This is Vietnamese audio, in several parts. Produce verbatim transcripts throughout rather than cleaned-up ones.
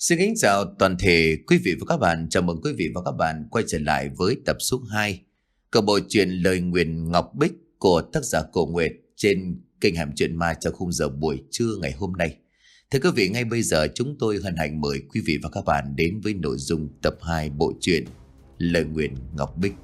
Xin kính chào toàn thể quý vị và các bạn. Chào mừng quý vị và các bạn quay trở lại với tập số hai của bộ truyện Lời Nguyền Ngọc Bích của tác giả Cổ Nguyệt trên kênh Hẻm Chuyện Ma trong khung giờ buổi trưa ngày hôm nay. Thưa quý vị, ngay bây giờ chúng tôi hân hạnh mời quý vị và các bạn đến với nội dung tập hai bộ truyện Lời Nguyền Ngọc Bích.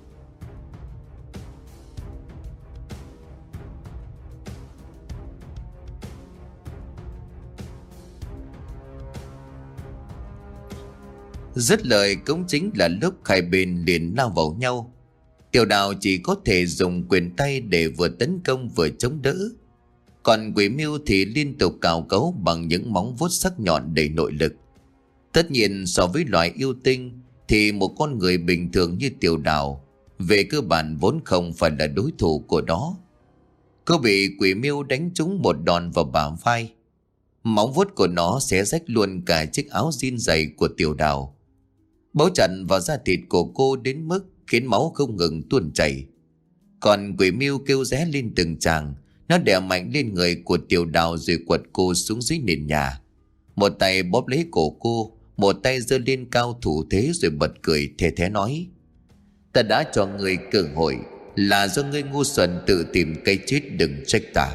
Dứt lời cũng chính là lúc hai bên liền lao vào nhau. Tiểu Đào chỉ có thể dùng quyền tay để vừa tấn công vừa chống đỡ, còn Quỷ Mưu thì liên tục cào cấu bằng những móng vuốt sắc nhọn đầy nội lực. Tất nhiên so với loài yêu tinh thì một con người bình thường như Tiểu Đào về cơ bản vốn không phải là đối thủ của nó. Cô bị Quỷ Mưu đánh trúng một đòn vào bả vai, móng vuốt của nó xé rách luôn cả chiếc áo jean dày của Tiểu Đào, bấu chặt vào da thịt của cô đến mức khiến máu không ngừng tuôn chảy. Còn Quỷ Mưu kêu ré lên từng tràng, nó đè mạnh lên người của Tiểu Đào rồi quật cô xuống dưới nền nhà. Một tay bóp lấy cổ cô, một tay giơ lên cao thủ thế rồi bật cười thề thé nói: "Ta đã cho ngươi cơ hội, là do ngươi ngu xuẩn tự tìm cái chết, đừng trách ta."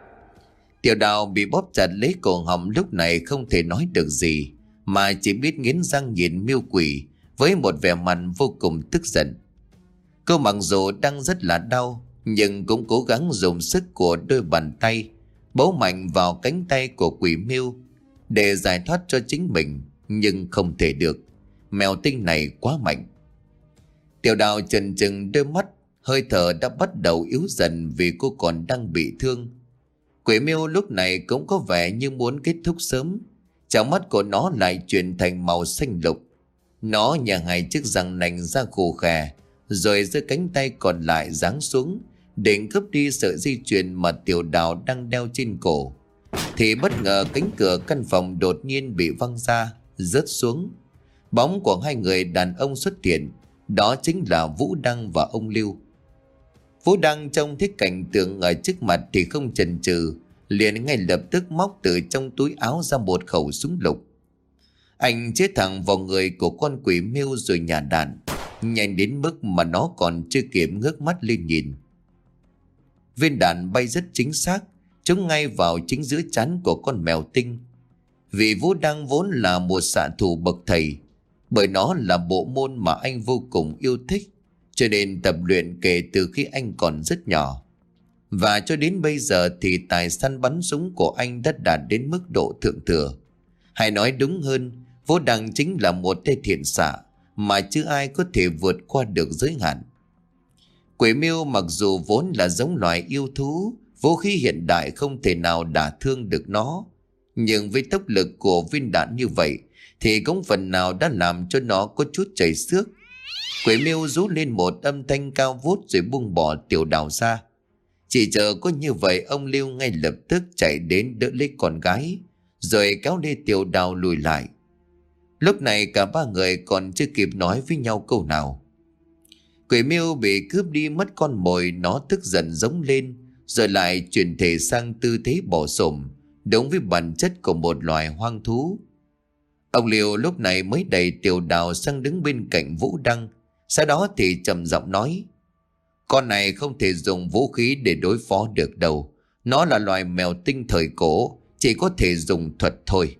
Tiểu Đào bị bóp chặt lấy cổ họng lúc này không thể nói được gì, mà chỉ biết nghiến răng nhìn Miêu Quỷ với một vẻ mặt vô cùng tức giận. Cô mặc dù đang rất là đau nhưng cũng cố gắng dùng sức của đôi bàn tay bấu mạnh vào cánh tay của Quỷ Mưu để giải thoát cho chính mình, nhưng không thể được. Mèo tinh này quá mạnh. Tiểu Đào chần chừng đôi mắt, hơi thở đã bắt đầu yếu dần vì cô còn đang bị thương. Quỷ Mưu lúc này cũng có vẻ như muốn kết thúc sớm. Trong mắt của nó lại chuyển thành màu xanh lục. Nó nhả hai chiếc răng nành ra khù khè, rồi giơ cánh tay còn lại giáng xuống định cướp đi sợi dây chuyền mà Tiểu Đào đang đeo trên cổ. Thì bất ngờ cánh cửa căn phòng đột nhiên bị văng ra, rớt xuống. Bóng của hai người đàn ông xuất hiện, đó chính là Vũ Đăng và ông Lưu. Vũ Đăng trông thấy cảnh tượng ở trước mặt thì không chần chừ, liền ngay lập tức móc từ trong túi áo ra một khẩu súng lục. Anh chế thẳng vào người của con Quỷ Mưu rồi nhả đạn, nhanh đến mức mà nó còn chưa kịp ngước mắt lên nhìn. Viên đạn bay rất chính xác, trúng ngay vào chính giữa trán của con mèo tinh. Vì Vũ Đăng vốn là một xạ thủ bậc thầy, bởi nó là bộ môn mà anh vô cùng yêu thích, cho nên tập luyện kể từ khi anh còn rất nhỏ. Và cho đến bây giờ thì tài săn bắn súng của anh đã đạt đến mức độ thượng thừa. Hay nói đúng hơn, Vũ Đăng chính là một tay thiện xạ mà chưa ai có thể vượt qua được giới hạn. Quỷ Mưu mặc dù vốn là giống loài yêu thú, vũ khí hiện đại không thể nào đả thương được nó, nhưng với tốc lực của viên đạn như vậy thì cũng phần nào đã làm cho nó có chút chảy xước. Quỷ Mưu rú lên một âm thanh cao vút rồi buông bỏ Tiểu Đào ra. Chỉ chờ có như vậy, ông Lưu ngay lập tức chạy đến đỡ lấy con gái, rồi kéo lê Tiểu Đào lùi lại. Lúc này cả ba người còn chưa kịp nói với nhau câu nào. Quỷ Mưu bị cướp đi mất con mồi, nó tức giận giống lên, rồi lại chuyển thể sang tư thế bò xổm, đúng với bản chất của một loài hoang thú. Ông Liêu lúc này mới đẩy Tiểu Đào sang đứng bên cạnh Vũ Đăng, sau đó thì trầm giọng nói: "Con này không thể dùng vũ khí để đối phó được đâu. Nó là loài mèo tinh thời cổ, chỉ có thể dùng thuật thôi."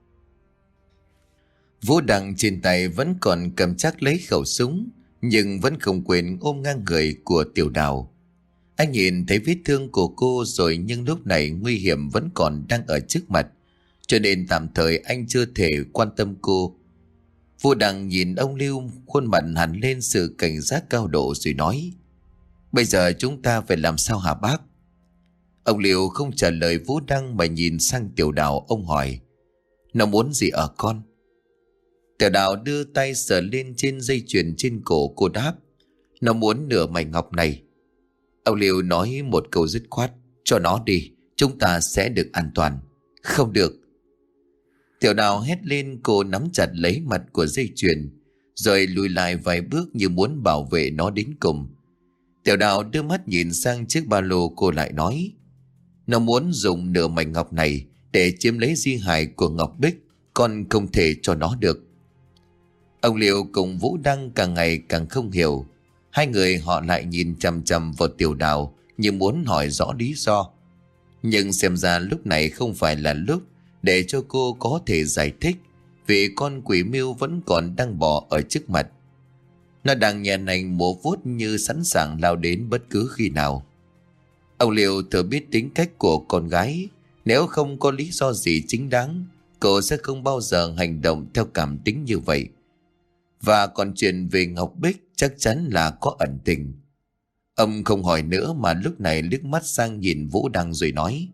Vũ Đăng trên tay vẫn còn cầm chắc lấy khẩu súng, nhưng vẫn không quên ôm ngang người của Tiểu Đào. Anh nhìn thấy vết thương của cô rồi, nhưng lúc này nguy hiểm vẫn còn đang ở trước mặt, cho nên tạm thời anh chưa thể quan tâm cô. Vũ Đăng nhìn ông Lưu, khuôn mặt hằn lên sự cảnh giác cao độ rồi nói: "Bây giờ chúng ta phải làm sao hả bác?" Ông Lưu không trả lời Vũ Đăng mà nhìn sang Tiểu Đào. Ông hỏi: "Nó muốn gì ở con?" Tiểu Đào đưa tay sờ lên trên dây chuyền trên cổ cô đáp: "Nó muốn nửa mảnh ngọc này." Ông Lưu nói một câu dứt khoát: "Cho nó đi, chúng ta sẽ được an toàn." "Không được!" Tiểu Đào hét lên. Cô nắm chặt lấy mặt của dây chuyền rồi lùi lại vài bước như muốn bảo vệ nó đến cùng. Tiểu Đào đưa mắt nhìn sang chiếc ba lô, cô lại nói: "Nó muốn dùng nửa mảnh ngọc này để chiếm lấy di hài của Ngọc Bích. con không thể cho nó được. Ông Liêu cùng Vũ Đăng càng ngày càng không hiểu. Hai người họ lại nhìn chằm chằm vào Tiểu Đào như muốn hỏi rõ lý do. Nhưng xem ra lúc này không phải là lúc để cho cô có thể giải thích, vì con quỷ mưu vẫn còn đang bò ở trước mặt. Nó đang nhẹ nành múa vuốt như sẵn sàng lao đến bất cứ khi nào. Ông Liêu thừa biết tính cách của con gái. Nếu không có lý do gì chính đáng, cô sẽ không bao giờ hành động theo cảm tính như vậy. Và còn chuyện về Ngọc Bích chắc chắn là có ẩn tình. Ông không hỏi nữa mà lúc này liếc mắt sang nhìn Vũ Đăng rồi nói: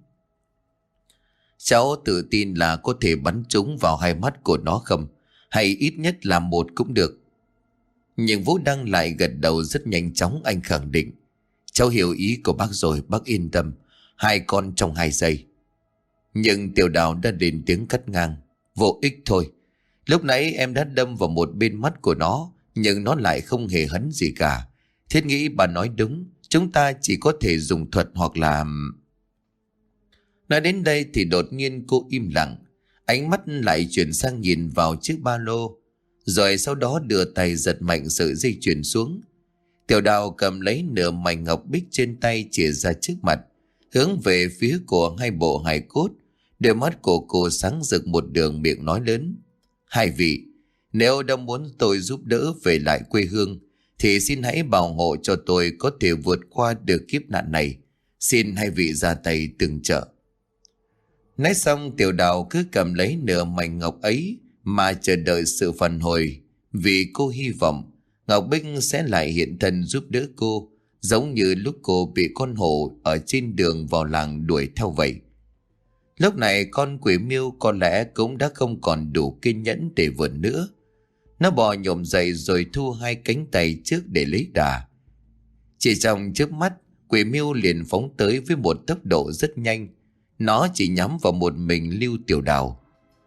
cháu tự tin là có thể bắn trúng vào hai mắt của nó không? Hay ít nhất là một cũng được. Nhưng Vũ Đăng lại gật đầu rất nhanh chóng. Anh khẳng định: cháu hiểu ý của bác rồi, bác yên tâm. Hai con trong hai giây. Nhưng Tiểu Đào đã lên tiếng cắt ngang: vô ích thôi. Lúc nãy em đã đâm vào một bên mắt của nó, nhưng nó lại không hề hấn gì cả. Thiết nghĩ bà nói đúng, chúng ta chỉ có thể dùng thuật hoặc là... Nói đến đây thì đột nhiên cô im lặng. Ánh mắt lại chuyển sang nhìn vào chiếc ba lô, rồi sau đó đưa tay giật mạnh sợi dây chuyền xuống. Tiểu Đào cầm lấy nửa mảnh ngọc bích trên tay chìa ra trước mặt, hướng về phía của hai bộ hài cốt. Đôi mắt của cô sáng rực một đường, miệng nói lớn: hai vị, nếu đã muốn tôi giúp đỡ về lại quê hương thì xin hãy bảo hộ cho tôi có thể vượt qua được kiếp nạn này. Xin hai vị ra tay tương trợ. Nói xong, Tiểu Đào cứ cầm lấy nửa mảnh ngọc ấy mà chờ đợi sự phản hồi, vì cô hy vọng Ngọc Bích sẽ lại hiện thân giúp đỡ cô, giống như lúc cô bị con hổ ở trên đường vào làng đuổi theo vậy. Lúc này con quỷ miêu có lẽ cũng đã không còn đủ kiên nhẫn để vượt nữa. Nó bò nhổm dậy rồi thu hai cánh tay trước để lấy đà. Chỉ trong chớp mắt, quỷ miêu liền phóng tới với một tốc độ rất nhanh. Nó chỉ nhắm vào một mình Lưu Tiểu Đào.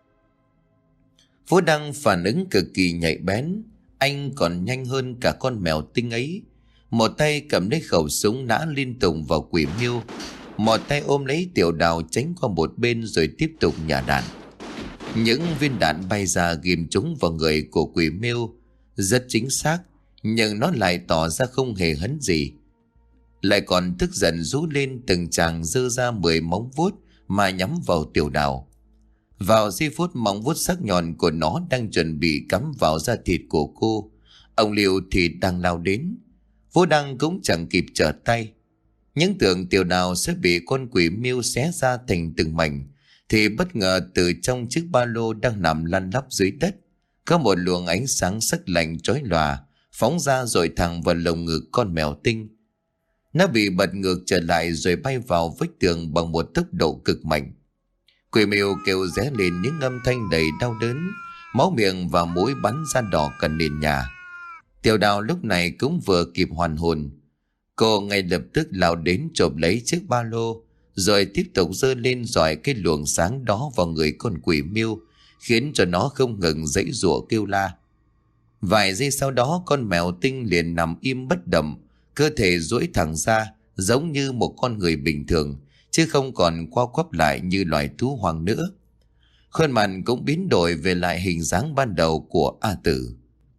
Vũ Đăng phản ứng cực kỳ nhạy bén. Anh còn nhanh hơn cả con mèo tinh ấy. Một tay cầm lấy khẩu súng nã liên tục vào quỷ miêu, một tay ôm lấy Tiểu Đào tránh qua một bên rồi tiếp tục nhả đạn. Những viên đạn bay ra ghim trúng vào người của quỷ miêu rất chính xác, nhưng nó lại tỏ ra không hề hấn gì. Lại còn tức giận rú lên từng tràng giơ ra mười móng vuốt mà nhắm vào Tiểu Đào. Vào giây phút móng vuốt sắc nhọn của nó đang chuẩn bị cắm vào da thịt của cô, ông Liêu thì đang lao đến. Vũ Đăng cũng chẳng kịp trở tay. Những tưởng Tiểu Đào sẽ bị con quỷ miêu xé ra thành từng mảnh, thì bất ngờ từ trong chiếc ba lô đang nằm lăn lóc dưới đất, có một luồng ánh sáng sắc lạnh chói lòa phóng ra rồi thẳng vào lồng ngực con mèo tinh. Nó bị bật ngược trở lại rồi bay vào vách tường bằng một tốc độ cực mạnh. Quỷ miêu kêu ré lên những âm thanh đầy đau đớn, máu miệng và mũi bắn ra đỏ cả nền nhà. Tiểu Đào lúc này cũng vừa kịp hoàn hồn. Cô ngay lập tức lao đến chộp lấy chiếc ba lô, rồi tiếp tục giơ lên dọi cái luồng sáng đó vào người con quỷ miêu, khiến cho nó không ngừng giãy giụa kêu la. Vài giây sau đó, con mèo tinh liền nằm im bất động, cơ thể duỗi thẳng ra giống như một con người bình thường, chứ không còn co quắp lại như loài thú hoang nữa. Khuôn mặt cũng biến đổi về lại hình dáng ban đầu của A Tử.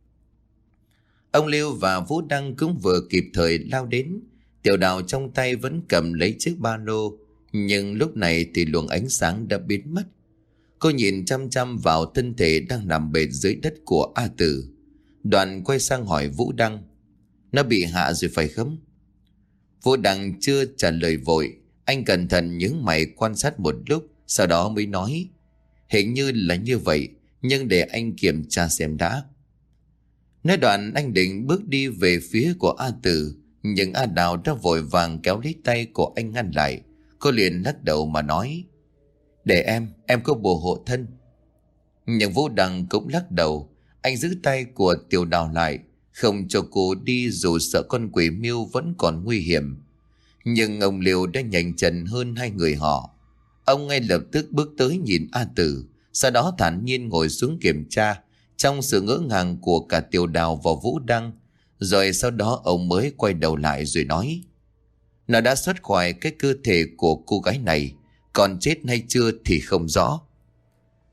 Ông Lưu và Vũ Đăng cũng vừa kịp thời lao đến. Tiểu Đào trong tay vẫn cầm lấy chiếc ba lô, nhưng lúc này thì luồng ánh sáng đã biến mất. Cô nhìn chăm chăm vào thân thể đang nằm bệt dưới đất của A Tử, đoạn quay sang hỏi Vũ Đăng: nó bị hạ rồi phải không? Vũ Đăng chưa trả lời vội. Anh cẩn thận nhướng mày quan sát một lúc, sau đó mới nói: hình như là như vậy, nhưng để anh kiểm tra xem đã. Nói đoạn anh định bước đi về phía của A Tử, nhưng A Đào đã vội vàng kéo lấy tay của anh ngăn lại. Cô liền lắc đầu mà nói: để em, em có bùa hộ thân. Nhưng Vũ Đăng cũng lắc đầu. Anh giữ tay của Tiểu Đào lại, không cho cô đi dù sợ con quỷ miêu vẫn còn nguy hiểm. Nhưng ông Liêu đã nhanh chân hơn hai người họ. Ông ngay lập tức bước tới nhìn A Tử, sau đó thản nhiên ngồi xuống kiểm tra, trong sự ngỡ ngàng của cả Tiểu Đào và Vũ Đăng. Rồi sau đó ông mới quay đầu lại rồi nói: nó đã xuất khỏi cái cơ thể của cô gái này, còn chết hay chưa thì không rõ.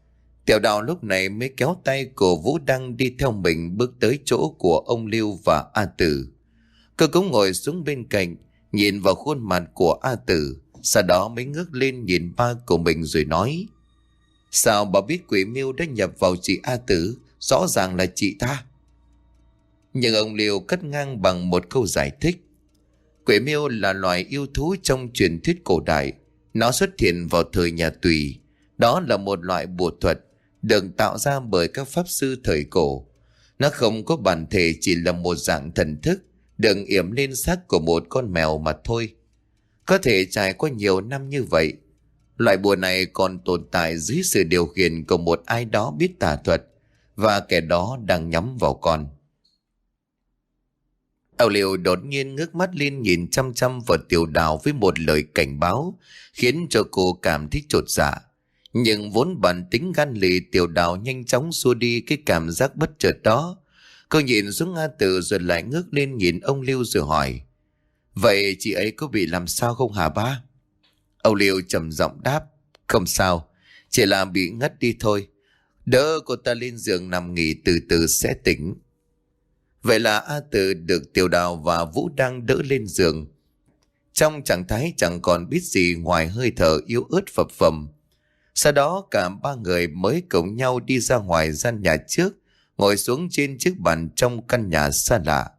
Tiểu Đào lúc này mới kéo tay của Vũ Đăng đi theo mình bước tới chỗ của ông Lưu và A Tử. Cô cũng ngồi xuống bên cạnh, nhìn vào khuôn mặt của A Tử, sau đó mới ngước lên nhìn ba của mình rồi nói: Sao bà biết quỷ mưu đã nhập vào chị A Tử? Rõ ràng là chị ta. Nhưng ông Liêu cắt ngang bằng một câu giải thích: Quỷ mưu là loài yêu thú trong truyền thuyết cổ đại. Nó xuất hiện vào thời nhà Tùy. Đó là một loại bùa thuật được tạo ra bởi các pháp sư thời cổ. Nó không có bản thể, chỉ là một dạng thần thức được yểm lên xác của một con mèo mà thôi. Có thể trải qua nhiều năm như vậy, loại bùa này còn tồn tại dưới sự điều khiển của một ai đó biết tà thuật, và kẻ đó đang nhắm vào con. Âu Liêu đột nhiên ngước mắt lên nhìn chăm chăm vào Tiểu Đào với một lời cảnh báo khiến cho cô cảm thấy chột dạ. Nhưng vốn bản tính gan lì, Tiểu Đào nhanh chóng xua đi cái cảm giác bất chợt đó. Cô nhìn xuống A Tử rồi lại ngước lên nhìn ông Liêu rồi hỏi: Vậy chị ấy có bị làm sao không hả ba? Âu Liêu trầm giọng đáp: Không sao, chỉ là bị ngất đi thôi. Đỡ cô ta lên giường nằm nghỉ, từ từ sẽ tỉnh. Vậy là A Tử được Tiểu Đào và Vũ Đăng đỡ lên giường, trong trạng thái chẳng còn biết gì ngoài hơi thở yếu ớt phập phồng. Sau đó cả ba người mới cùng nhau đi ra ngoài gian nhà trước, ngồi xuống trên chiếc bàn trong căn nhà xa lạ.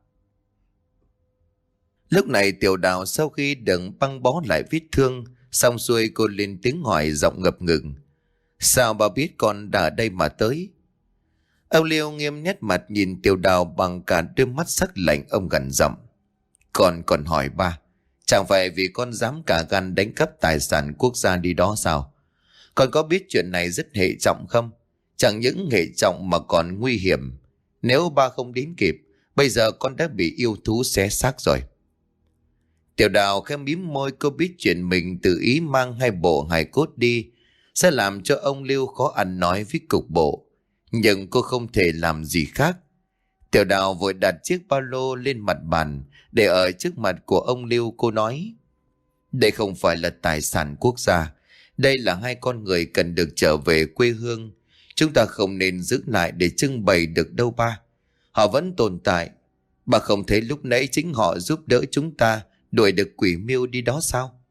Lúc này Tiểu Đào sau khi đừng băng bó lại vết thương xong xuôi, cô lên tiếng hỏi giọng ngập ngừng: Sao bà biết con đã ở đây mà tới? Âu Liêu nghiêm nét mặt nhìn Tiểu Đào bằng cả đôi mắt sắc lạnh. Ông gằn giọng: Con còn hỏi ba, chẳng phải vì con dám cả gan đánh cắp tài sản quốc gia đi đó sao? Con có biết chuyện này rất hệ trọng không? Chẳng những hệ trọng mà còn nguy hiểm. Nếu ba không đến kịp, bây giờ con đã bị yêu thú xé xác rồi. Tiểu Đào khẽ mím môi, cô biết chuyện mình tự ý mang hai bộ hài cốt đi sẽ làm cho ông Lưu khó ăn nói với cục bộ, nhưng cô không thể làm gì khác. Tiểu Đào vội đặt chiếc ba lô lên mặt bàn để ở trước mặt của ông Lưu. Cô nói: Đây không phải là tài sản quốc gia, đây là hai con người cần được trở về quê hương. Chúng ta không nên giữ lại để trưng bày được đâu ba. Họ vẫn tồn tại. Bà không thấy lúc nãy chính họ giúp đỡ chúng ta đuổi được quỷ mưu đi đó sao?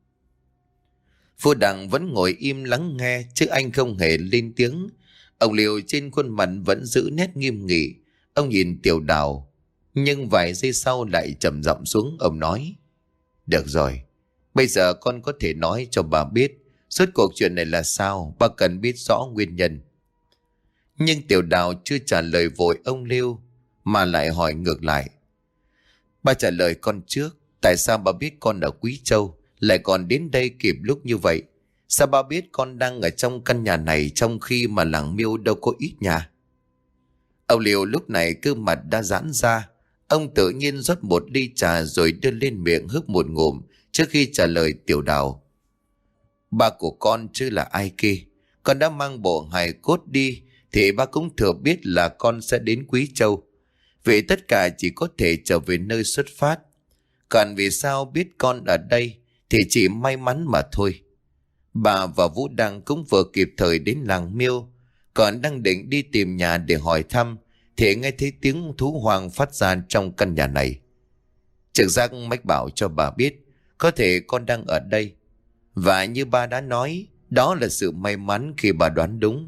Phu Đằng vẫn ngồi im lắng nghe, chứ anh không hề lên tiếng. Ông Liêu trên khuôn mặt vẫn giữ nét nghiêm nghị. Ông nhìn Tiểu Đào, nhưng vài giây sau lại trầm giọng xuống. Ông nói: Được rồi, bây giờ con có thể nói cho bà biết suốt cuộc chuyện này là sao. Bà cần biết rõ nguyên nhân. Nhưng Tiểu Đào chưa trả lời vội ông Liêu, mà lại hỏi ngược lại: Bà trả lời con trước. Tại sao bà biết con ở Quý Châu, lại còn đến đây kịp lúc như vậy? Sao bà biết con đang ở trong căn nhà này trong khi mà làng Miêu đâu có ít nhà? Ông Liêu lúc này cơ mặt đã giãn ra. Ông tự nhiên rót một ly trà rồi đưa lên miệng hớp một ngụm trước khi trả lời Tiểu Đào: Ba của con chứ là ai kia. Con đã mang bộ hài cốt đi thì ba cũng thừa biết là con sẽ đến Quý Châu. Vì tất cả chỉ có thể trở về nơi xuất phát. Còn vì sao biết con ở đây thì chỉ may mắn mà thôi. Bà và Vũ Đăng cũng vừa kịp thời đến làng Miêu, còn đang định đi tìm nhà để hỏi thăm thì nghe thấy tiếng thú hoang phát ra trong căn nhà này. Trực giác mách bảo cho bà biết có thể con đang ở đây. Và như ba đã nói, đó là sự may mắn khi bà đoán đúng.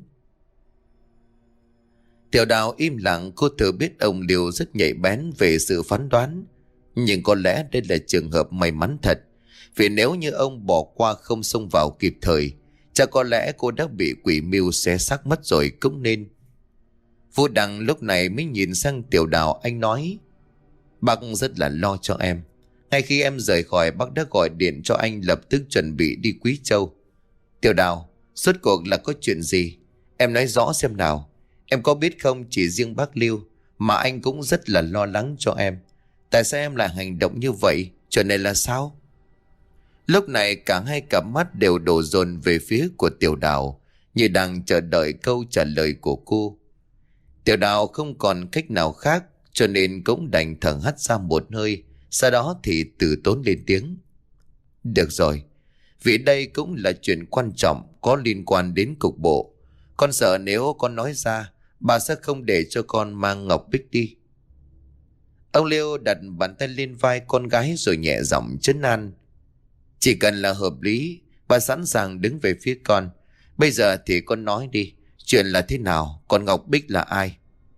Tiểu Đào im lặng. Cô thừa biết ông Liêu rất nhạy bén về sự phán đoán, nhưng có lẽ đây là trường hợp may mắn thật. Vì nếu như ông bỏ qua không xông vào kịp thời, chắc có lẽ cô đã bị quỷ mưu xé xác mất rồi cũng nên. Vũ Đăng lúc này mới nhìn sang Tiểu Đào. Anh nói: Bác rất là lo cho em. Ngay khi em rời khỏi, bác đã gọi điện cho anh lập tức chuẩn bị đi Quý Châu. Tiểu Đào, suốt cuộc là có chuyện gì? Em nói rõ xem nào. Em có biết không, chỉ riêng bác Lưu mà anh cũng rất là lo lắng cho em. Tại sao em lại hành động như vậy? Chuyện này là sao? Lúc này cả hai cặp mắt đều đổ dồn về phía của Tiểu Đào, như đang chờ đợi câu trả lời của cô. Tiểu Đào không còn cách nào khác, cho nên cũng đành thở hắt ra một hơi. Sau đó thì từ tốn lên tiếng: Được rồi, vì đây cũng là chuyện quan trọng, có liên quan đến cục bộ. Con sợ nếu con nói ra, bà sẽ không để cho con mang Ngọc Bích đi. Ông Liêu đặt bàn tay lên vai con gái rồi nhẹ giọng trấn an. Chỉ cần là hợp lý, bà sẵn sàng đứng về phía con. Bây giờ thì con nói đi, chuyện là thế nào, còn Ngọc Bích là ai?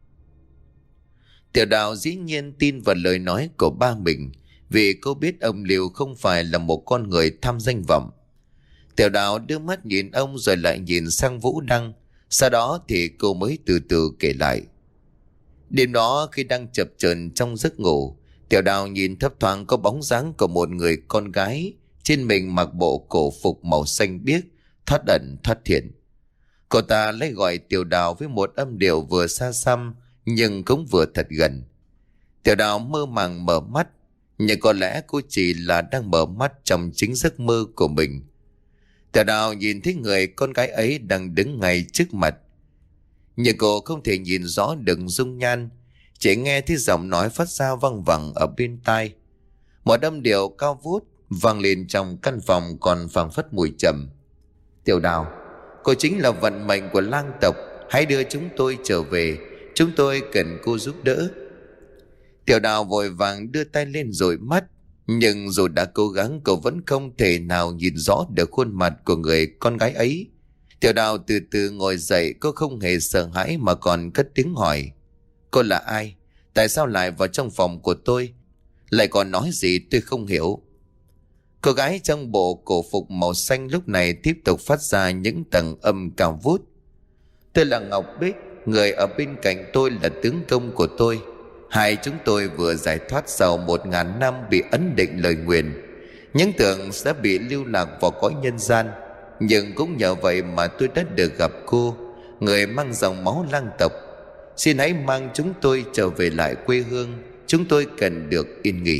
Tiểu Đào dĩ nhiên tin vào lời nói của ba mình, vì cô biết ông Liêu không phải là một con người tham danh vọng. Tiểu Đào đưa mắt nhìn ông rồi lại nhìn sang Vũ Đăng. Sau đó thì cô mới từ từ kể lại. Đêm đó khi đang chập chờn trong giấc ngủ, Tiểu Đào nhìn thấp thoáng có bóng dáng của một người con gái, trên mình mặc bộ cổ phục màu xanh biếc, thoát ẩn thoát hiện. Cô ta lấy gọi Tiểu Đào với một âm điệu vừa xa xăm nhưng cũng vừa thật gần. Tiểu Đào mơ màng mở mắt, nhưng có lẽ cô chỉ là đang mở mắt trong chính giấc mơ của mình. Tiểu Đào nhìn thấy người con gái ấy đang đứng ngay trước mặt, nhưng cô không thể nhìn rõ được dung nhan, chỉ nghe thấy giọng nói phát ra văng vẳng ở bên tai. Một âm điệu cao vút vang lên trong căn phòng còn phảng phất mùi trầm. Tiểu Đào, cô chính là vận mệnh của lang tộc, hãy đưa chúng tôi trở về, chúng tôi cần cô giúp đỡ. Tiểu Đào vội vàng đưa tay lên dụi mắt, nhưng dù đã cố gắng cô vẫn không thể nào nhìn rõ được khuôn mặt của người con gái ấy. Tiểu Đào từ từ ngồi dậy, cô không hề sợ hãi mà còn cất tiếng hỏi. Cô là ai? Tại sao lại vào trong phòng của tôi? Lại còn nói gì tôi không hiểu. Cô gái trong bộ cổ phục màu xanh lúc này tiếp tục phát ra những tầng âm cao vút. Tôi là Ngọc Bích, người ở bên cạnh tôi là tướng công của tôi. Hai chúng tôi vừa giải thoát sau một ngàn năm bị ấn định lời nguyền, những tưởng sẽ bị lưu lạc vào cõi nhân gian. Nhưng cũng nhờ vậy mà tôi đã được gặp cô, người mang dòng máu lang tộc. Xin hãy mang chúng tôi trở về lại quê hương, chúng tôi cần được yên nghỉ.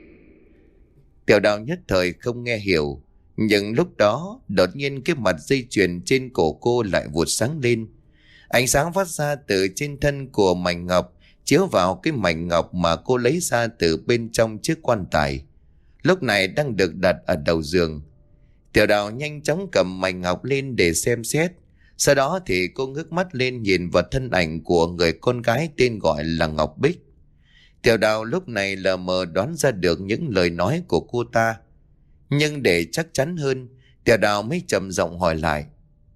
Tiểu Đào nhất thời không nghe hiểu, nhưng lúc đó đột nhiên cái mặt dây chuyền trên cổ cô lại vụt sáng lên. Ánh sáng phát ra từ trên thân của mảnh ngọc chiếu vào cái mảnh ngọc mà cô lấy ra từ bên trong chiếc quan tài, lúc này đang được đặt ở đầu giường. Tiểu Đào nhanh chóng cầm mảnh ngọc lên để xem xét. Sau đó thì cô ngước mắt lên nhìn vào thân ảnh của người con gái tên gọi là Ngọc Bích. Tiểu Đào lúc này lờ mờ đoán ra được những lời nói của cô ta, nhưng để chắc chắn hơn, Tiểu Đào mới trầm giọng hỏi lại.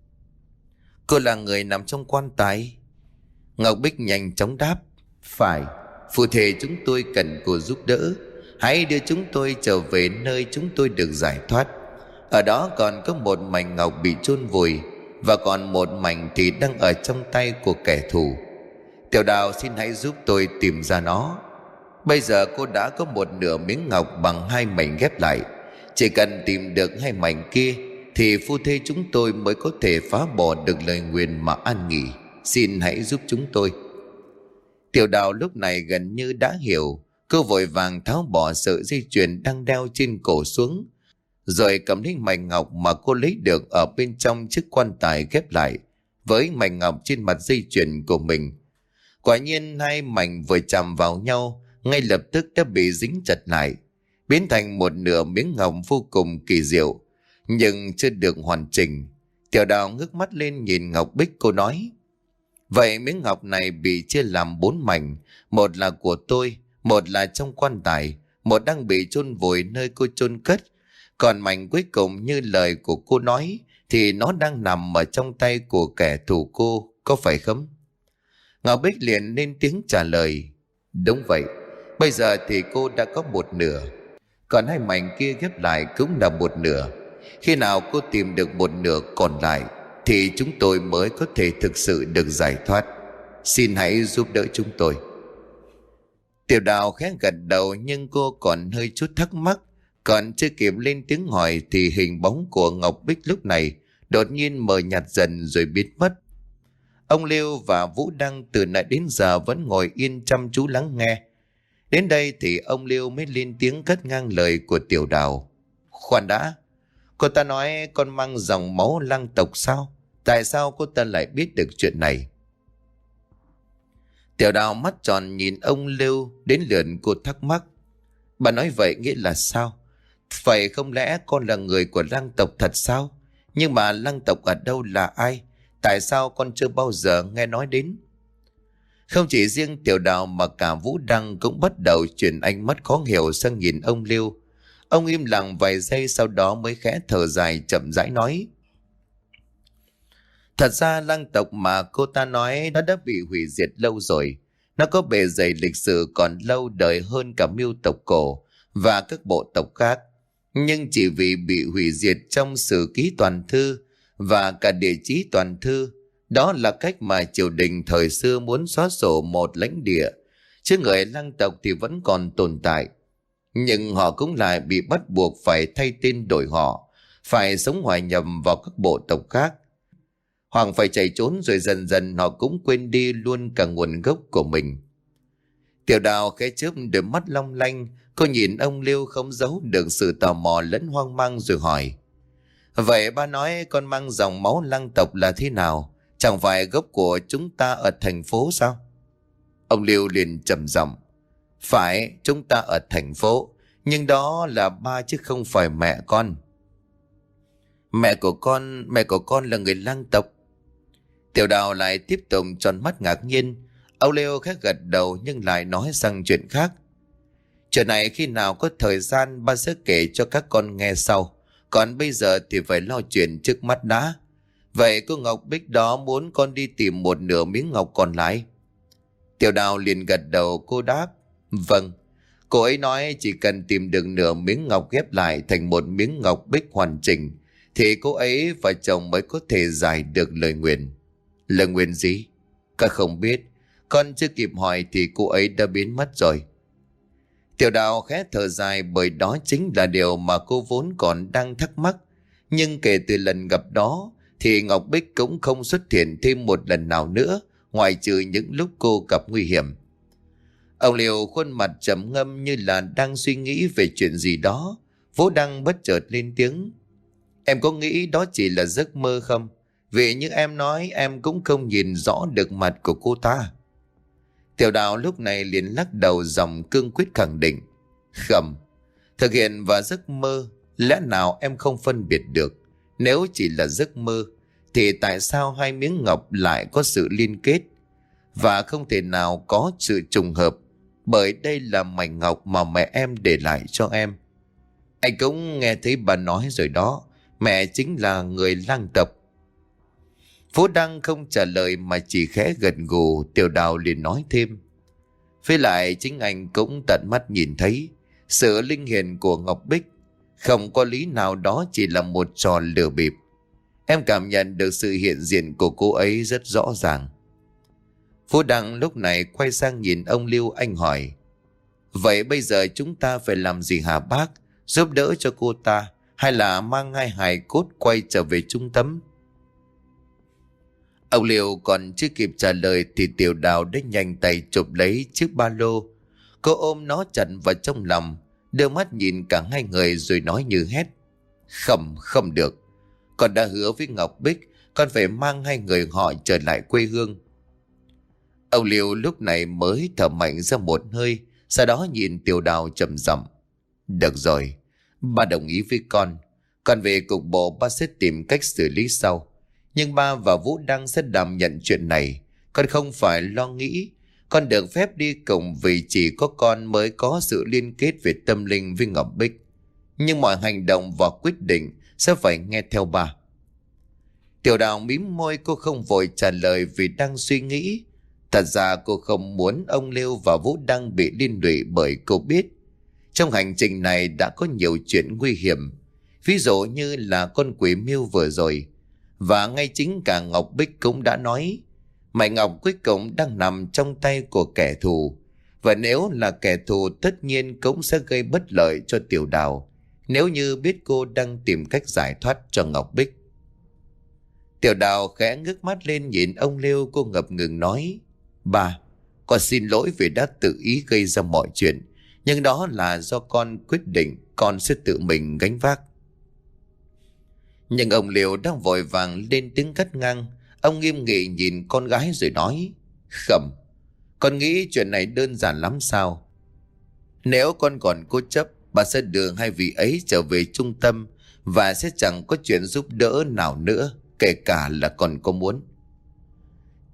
Cô là người nằm trong quan tài? Ngọc Bích nhanh chóng đáp. Phải, phụ thể chúng tôi cần cô giúp đỡ. Hãy đưa chúng tôi trở về nơi chúng tôi được giải thoát. Ở đó còn có một mảnh ngọc bị chôn vùi, và còn một mảnh thì đang ở trong tay của kẻ thù. Tiểu Đào xin hãy giúp tôi tìm ra nó. Bây giờ cô đã có một nửa miếng ngọc bằng hai mảnh ghép lại. Chỉ cần tìm được hai mảnh kia thì phu thê chúng tôi mới có thể phá bỏ được lời nguyền mà an nghỉ. Xin hãy giúp chúng tôi. Tiểu Đào lúc này gần như đã hiểu. Cô vội vàng tháo bỏ sợi dây chuyền đang đeo trên cổ xuống, rồi cầm lấy mảnh ngọc mà cô lấy được ở bên trong chiếc quan tài ghép lại với mảnh ngọc trên mặt dây chuyền của mình. Quả nhiên hai mảnh vừa chạm vào nhau, ngay lập tức đã bị dính chặt lại, biến thành một nửa miếng ngọc vô cùng kỳ diệu, nhưng chưa được hoàn chỉnh. Tiểu Đào ngước mắt lên nhìn Ngọc Bích, cô nói. Vậy miếng ngọc này bị chia làm bốn mảnh, một là của tôi, một là trong quan tài, một đang bị chôn vùi nơi cô chôn cất, còn mảnh cuối cùng như lời của cô nói thì nó đang nằm ở trong tay của kẻ thù cô, có phải không? Ngọc Bích liền lên tiếng trả lời. Đúng vậy, bây giờ thì cô đã có một nửa, còn hai mảnh kia ghép lại cũng là một nửa. Khi nào cô tìm được một nửa còn lại thì chúng tôi mới có thể thực sự được giải thoát. Xin hãy giúp đỡ chúng tôi. Tiểu Đào khẽ gật đầu, nhưng cô còn hơi chút thắc mắc. Còn chưa kịp lên tiếng hỏi thì hình bóng của Ngọc Bích lúc này đột nhiên mờ nhạt dần rồi biến mất. Ông Liêu và Vũ Đăng từ nãy đến giờ vẫn ngồi yên chăm chú lắng nghe. Đến đây thì ông Liêu mới lên tiếng cất ngang lời của Tiểu Đào. Khoan đã, cô ta nói con mang dòng máu lang tộc sao? Tại sao cô ta lại biết được chuyện này? Tiểu Đào mắt tròn nhìn ông Liêu, đến lượt cô thắc mắc. Bà nói vậy nghĩa là sao? Phải không lẽ con là người của lang tộc thật sao? Nhưng mà lang tộc ở đâu là ai? Tại sao con chưa bao giờ nghe nói đến? Không chỉ riêng Tiểu Đào mà cả Vũ Đăng cũng bắt đầu chuyển ánh mắt khó hiểu sang nhìn ông Liêu. Ông im lặng vài giây, sau đó mới khẽ thở dài chậm rãi nói: Thật ra lang tộc mà cô ta nói nó đã bị hủy diệt lâu rồi. Nó có bề dày lịch sử còn lâu đời hơn cả Miêu tộc cổ và các bộ tộc khác. Nhưng chỉ vì bị hủy diệt trong sử ký toàn thư và cả địa chí toàn thư, đó là cách mà triều đình thời xưa muốn xóa sổ một lãnh địa, chứ người lang tộc thì vẫn còn tồn tại. Nhưng họ cũng lại bị bắt buộc phải thay tên đổi họ, phải sống hòa nhập vào các bộ tộc khác. Hoàng phải chạy trốn, rồi dần dần họ cũng quên đi luôn cả nguồn gốc của mình. Tiểu Đào khẽ chớp đôi mắt long lanh, cô nhìn ông Liêu không giấu được sự tò mò lẫn hoang mang rồi hỏi: Vậy ba nói con mang dòng máu lang tộc là thế nào? Chẳng phải gốc của chúng ta ở thành phố sao? Ông Liêu liền trầm giọng: Phải, chúng ta ở thành phố, nhưng đó là ba chứ không phải mẹ con. Mẹ của con, mẹ của con là người lang tộc. Tiểu Đào lại tiếp tục tròn mắt ngạc nhiên. Ông Liêu khẽ gật đầu nhưng lại nói sang chuyện khác: Chuyện này khi nào có thời gian ba sẽ kể cho các con nghe sau. Còn bây giờ thì phải lo chuyện trước mắt đã. Vậy cô Ngọc Bích đó muốn con đi tìm một nửa miếng ngọc còn lại? Tiểu Đào liền gật đầu, cô đáp: Vâng. Cô ấy nói chỉ cần tìm được nửa miếng ngọc ghép lại thành một miếng ngọc bích hoàn chỉnh thì cô ấy và chồng mới có thể giải được lời nguyền. Lời nguyền gì? Các không biết. Con chưa kịp hỏi thì cô ấy đã biến mất rồi. Tiểu Đào khẽ thở dài, bởi đó chính là điều mà cô vốn còn đang thắc mắc. Nhưng kể từ lần gặp đó thì Ngọc Bích cũng không xuất hiện thêm một lần nào nữa, ngoại trừ những lúc cô gặp nguy hiểm. Ông Liêu khuôn mặt trầm ngâm như là đang suy nghĩ về chuyện gì đó. Vũ Đăng bất chợt lên tiếng: Em có nghĩ đó chỉ là giấc mơ không? Vì như em nói, em cũng không nhìn rõ được mặt của cô ta. Tiểu Đào lúc này liền lắc đầu, giọng cương quyết khẳng định: Không, thực hiện và giấc mơ, lẽ nào em không phân biệt được? Nếu chỉ là giấc mơ thì tại sao hai miếng ngọc lại có sự liên kết? Và không thể nào có sự trùng hợp, bởi đây là mảnh ngọc mà mẹ em để lại cho em. Anh cũng nghe thấy bà nói rồi đó, mẹ chính là người lang tộc. Phú Đăng không trả lời mà chỉ khẽ gật gù. Tiểu Đào liền nói thêm: Với lại chính anh cũng tận mắt nhìn thấy sự linh hiển của Ngọc Bích. Không có lý nào đó chỉ là một trò lừa bịp. Em cảm nhận được sự hiện diện của cô ấy rất rõ ràng. Phú Đăng lúc này quay sang nhìn ông Liêu, anh hỏi: Vậy bây giờ chúng ta phải làm gì hả bác? Giúp đỡ cho cô ta, hay là mang hai hài cốt quay trở về trung tâm? Ông Liêu còn chưa kịp trả lời thì Tiểu Đào đã nhanh tay chụp lấy chiếc ba lô. Cô ôm nó chặt vào trong lòng, đưa mắt nhìn cả hai người rồi nói như hét: Không, không được. Con đã hứa với Ngọc Bích, con phải mang hai người họ trở lại quê hương. Ông Liêu lúc này mới thở mạnh ra một hơi, sau đó nhìn Tiểu Đào trầm giọng: Được rồi, ba đồng ý với con. Còn về cục bộ, ba sẽ tìm cách xử lý sau. Nhưng ba và Vũ Đăng sẽ đảm nhận chuyện này. Con không phải lo nghĩ. Con được phép đi cùng vì chỉ có con mới có sự liên kết về tâm linh với Ngọc Bích. Nhưng mọi hành động và quyết định sẽ phải nghe theo ba. Tiểu Đào mím môi, cô không vội trả lời vì đang suy nghĩ. Thật ra cô không muốn ông Liêu và Vũ Đăng bị liên lụy, bởi cô biết trong hành trình này đã có nhiều chuyện nguy hiểm. Ví dụ như là con quỷ Miêu vừa rồi. Và ngay chính cả Ngọc Bích cũng đã nói mảnh ngọc cuối cùng đang nằm trong tay của kẻ thù. Và nếu là kẻ thù, tất nhiên cũng sẽ gây bất lợi cho Tiểu Đào nếu như biết cô đang tìm cách giải thoát cho Ngọc Bích. Tiểu Đào khẽ ngước mắt lên nhìn ông Liêu, cô ngập ngừng nói: Ba, con xin lỗi vì đã tự ý gây ra mọi chuyện. Nhưng đó là do con quyết định, con sẽ tự mình gánh vác. Nhưng ông Liêu đang vội vàng lên tiếng cắt ngang. Ông nghiêm nghị nhìn con gái rồi nói: Khẩm, con nghĩ chuyện này đơn giản lắm sao? Nếu con còn cố chấp, bà sẽ đưa hai vị ấy trở về trung tâm và sẽ chẳng có chuyện giúp đỡ nào nữa, kể cả là con có muốn.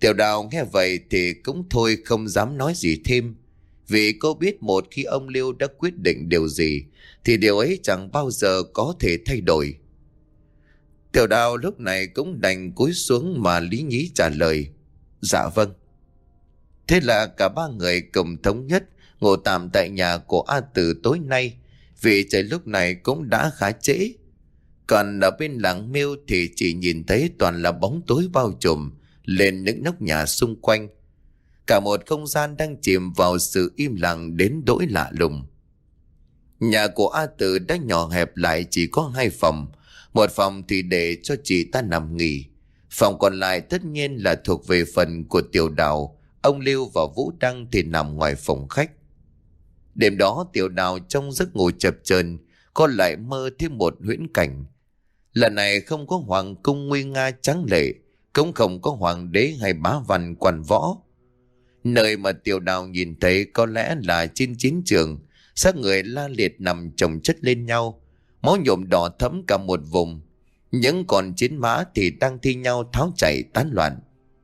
Tiểu Đào nghe vậy thì cũng thôi không dám nói gì thêm. Vì cô biết một khi ông Liêu đã quyết định điều gì thì điều ấy chẳng bao giờ có thể thay đổi. Tiểu Đào lúc này cũng đành cúi xuống mà lý nhí trả lời: Dạ vâng. Thế là cả ba người cùng thống nhất ngủ tạm tại nhà của A Tử tối nay, vì trời lúc này cũng đã khá trễ. Còn ở bên làng Miêu thì chỉ nhìn thấy toàn là bóng tối bao trùm lên những nóc nhà xung quanh. Cả một không gian đang chìm vào sự im lặng đến đỗi lạ lùng. Nhà của A Tử đã nhỏ hẹp lại, chỉ có hai phòng. Một phòng thì để cho chị ta nằm nghỉ. Phòng còn lại tất nhiên là thuộc về phần của Tiểu Đào. Ông Lưu và Vũ Đăng thì nằm ngoài phòng khách. Đêm đó Tiểu Đào trong giấc ngủ chập chờn, cô lại mơ thêm một huyễn cảnh. Lần này không có hoàng cung nguy nga tráng lệ, cũng không có hoàng đế hay bá văn quan võ. Nơi mà Tiểu Đào nhìn thấy có lẽ là trên chiến trường, xác người la liệt nằm chồng chất lên nhau, máu nhuộm đỏ thẫm cả một vùng. Những con chiến mã thì đang thi nhau tháo chạy tán loạn.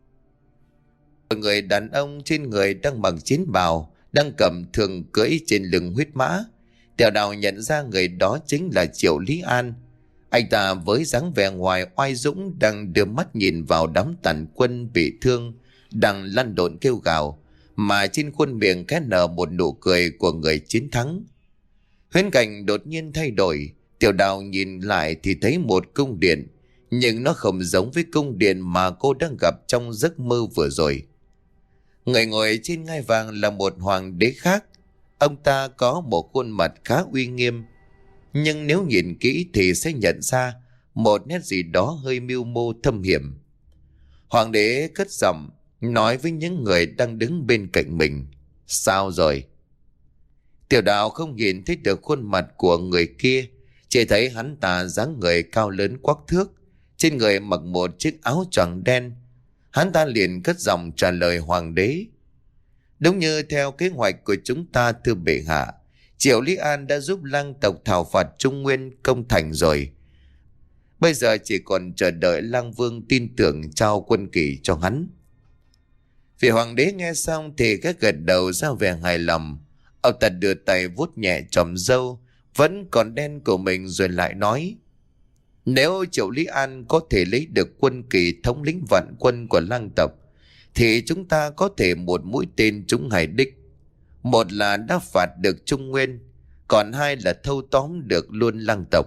Một người đàn ông trên người đang mặc chiến bào, đang cầm thương cưỡi trên lưng huyết mã. Tiểu Đào nhận ra người đó chính là Triệu Lý An. Anh ta với dáng vẻ ngoài oai dũng đang đưa mắt nhìn vào đám tàn quân bị thương đang lăn lộn kêu gào, mà trên khuôn miệng khẽ nở một nụ cười của người chiến thắng. Huyễn cảnh đột nhiên thay đổi. Tiểu Đào nhìn lại thì thấy một cung điện, nhưng nó không giống với cung điện mà cô đang gặp trong giấc mơ vừa rồi. Người ngồi trên ngai vàng là một hoàng đế khác. Ông ta có một khuôn mặt khá uy nghiêm, nhưng nếu nhìn kỹ thì sẽ nhận ra một nét gì đó hơi mưu mô thâm hiểm. Hoàng đế cất giọng nói với những người đang đứng bên cạnh mình: Sao rồi? Tiểu Đào không nhìn thấy được khuôn mặt của người kia, chỉ thấy hắn ta dáng người cao lớn quắc thước, trên người mặc một chiếc áo choàng đen. Hắn ta liền cất giọng trả lời hoàng đế: Đúng như theo kế hoạch của chúng ta, thưa bệ hạ, Triệu Lý An đã giúp lang tộc thảo phạt Trung Nguyên công thành rồi. Bây giờ chỉ còn chờ đợi lang vương tin tưởng trao quân kỳ cho hắn. Vị hoàng đế nghe xong thì các gật đầu ra vẻ hài lòng. Ông ta đưa tay vuốt nhẹ chòm râu vẫn còn đen của mình rồi lại nói: Nếu Triệu Lý An có thể lấy được quân kỳ thống lĩnh vạn quân của lang tộc, thì chúng ta có thể một mũi tên trúng hai đích. Một là đã phạt được Trung Nguyên, còn hai là thâu tóm được luôn lang tộc.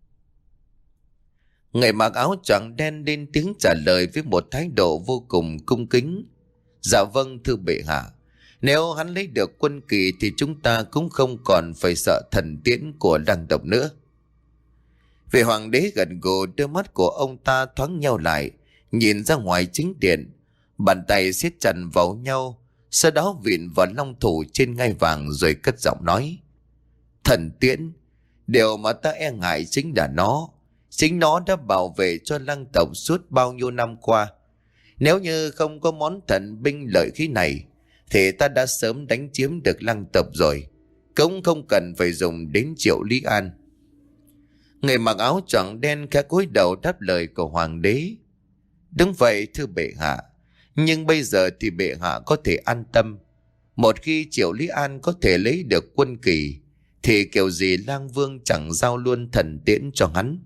Người mặc áo choàng đen lên tiếng trả lời với một thái độ vô cùng cung kính: Dạ vâng, thưa bệ hạ. Nếu hắn lấy được quân kỳ thì chúng ta cũng không còn phải sợ thần tiễn của lang tộc nữa. Vị hoàng đế gật gù, đôi mắt của ông ta thoáng nhau lại, nhìn ra ngoài chính điện, bàn tay siết chặt vào nhau, sau đó vịn vào long thủ trên ngai vàng rồi cất giọng nói: Thần tiễn, điều mà ta e ngại chính là nó. Chính nó đã bảo vệ cho lang tộc suốt bao nhiêu năm qua. Nếu như không có món thần binh lợi khí này thì ta đã sớm đánh chiếm được lang tộc rồi, cũng không cần phải dùng đến Triệu Lý An. Người mặc áo choàng đen khẽ cúi đầu đáp lời của hoàng đế: Đúng vậy, thưa bệ hạ. Nhưng bây giờ thì bệ hạ có thể an tâm. Một khi Triệu Lý An có thể lấy được quân kỳ thì kiểu gì lang vương chẳng giao luôn thần tiễn cho hắn.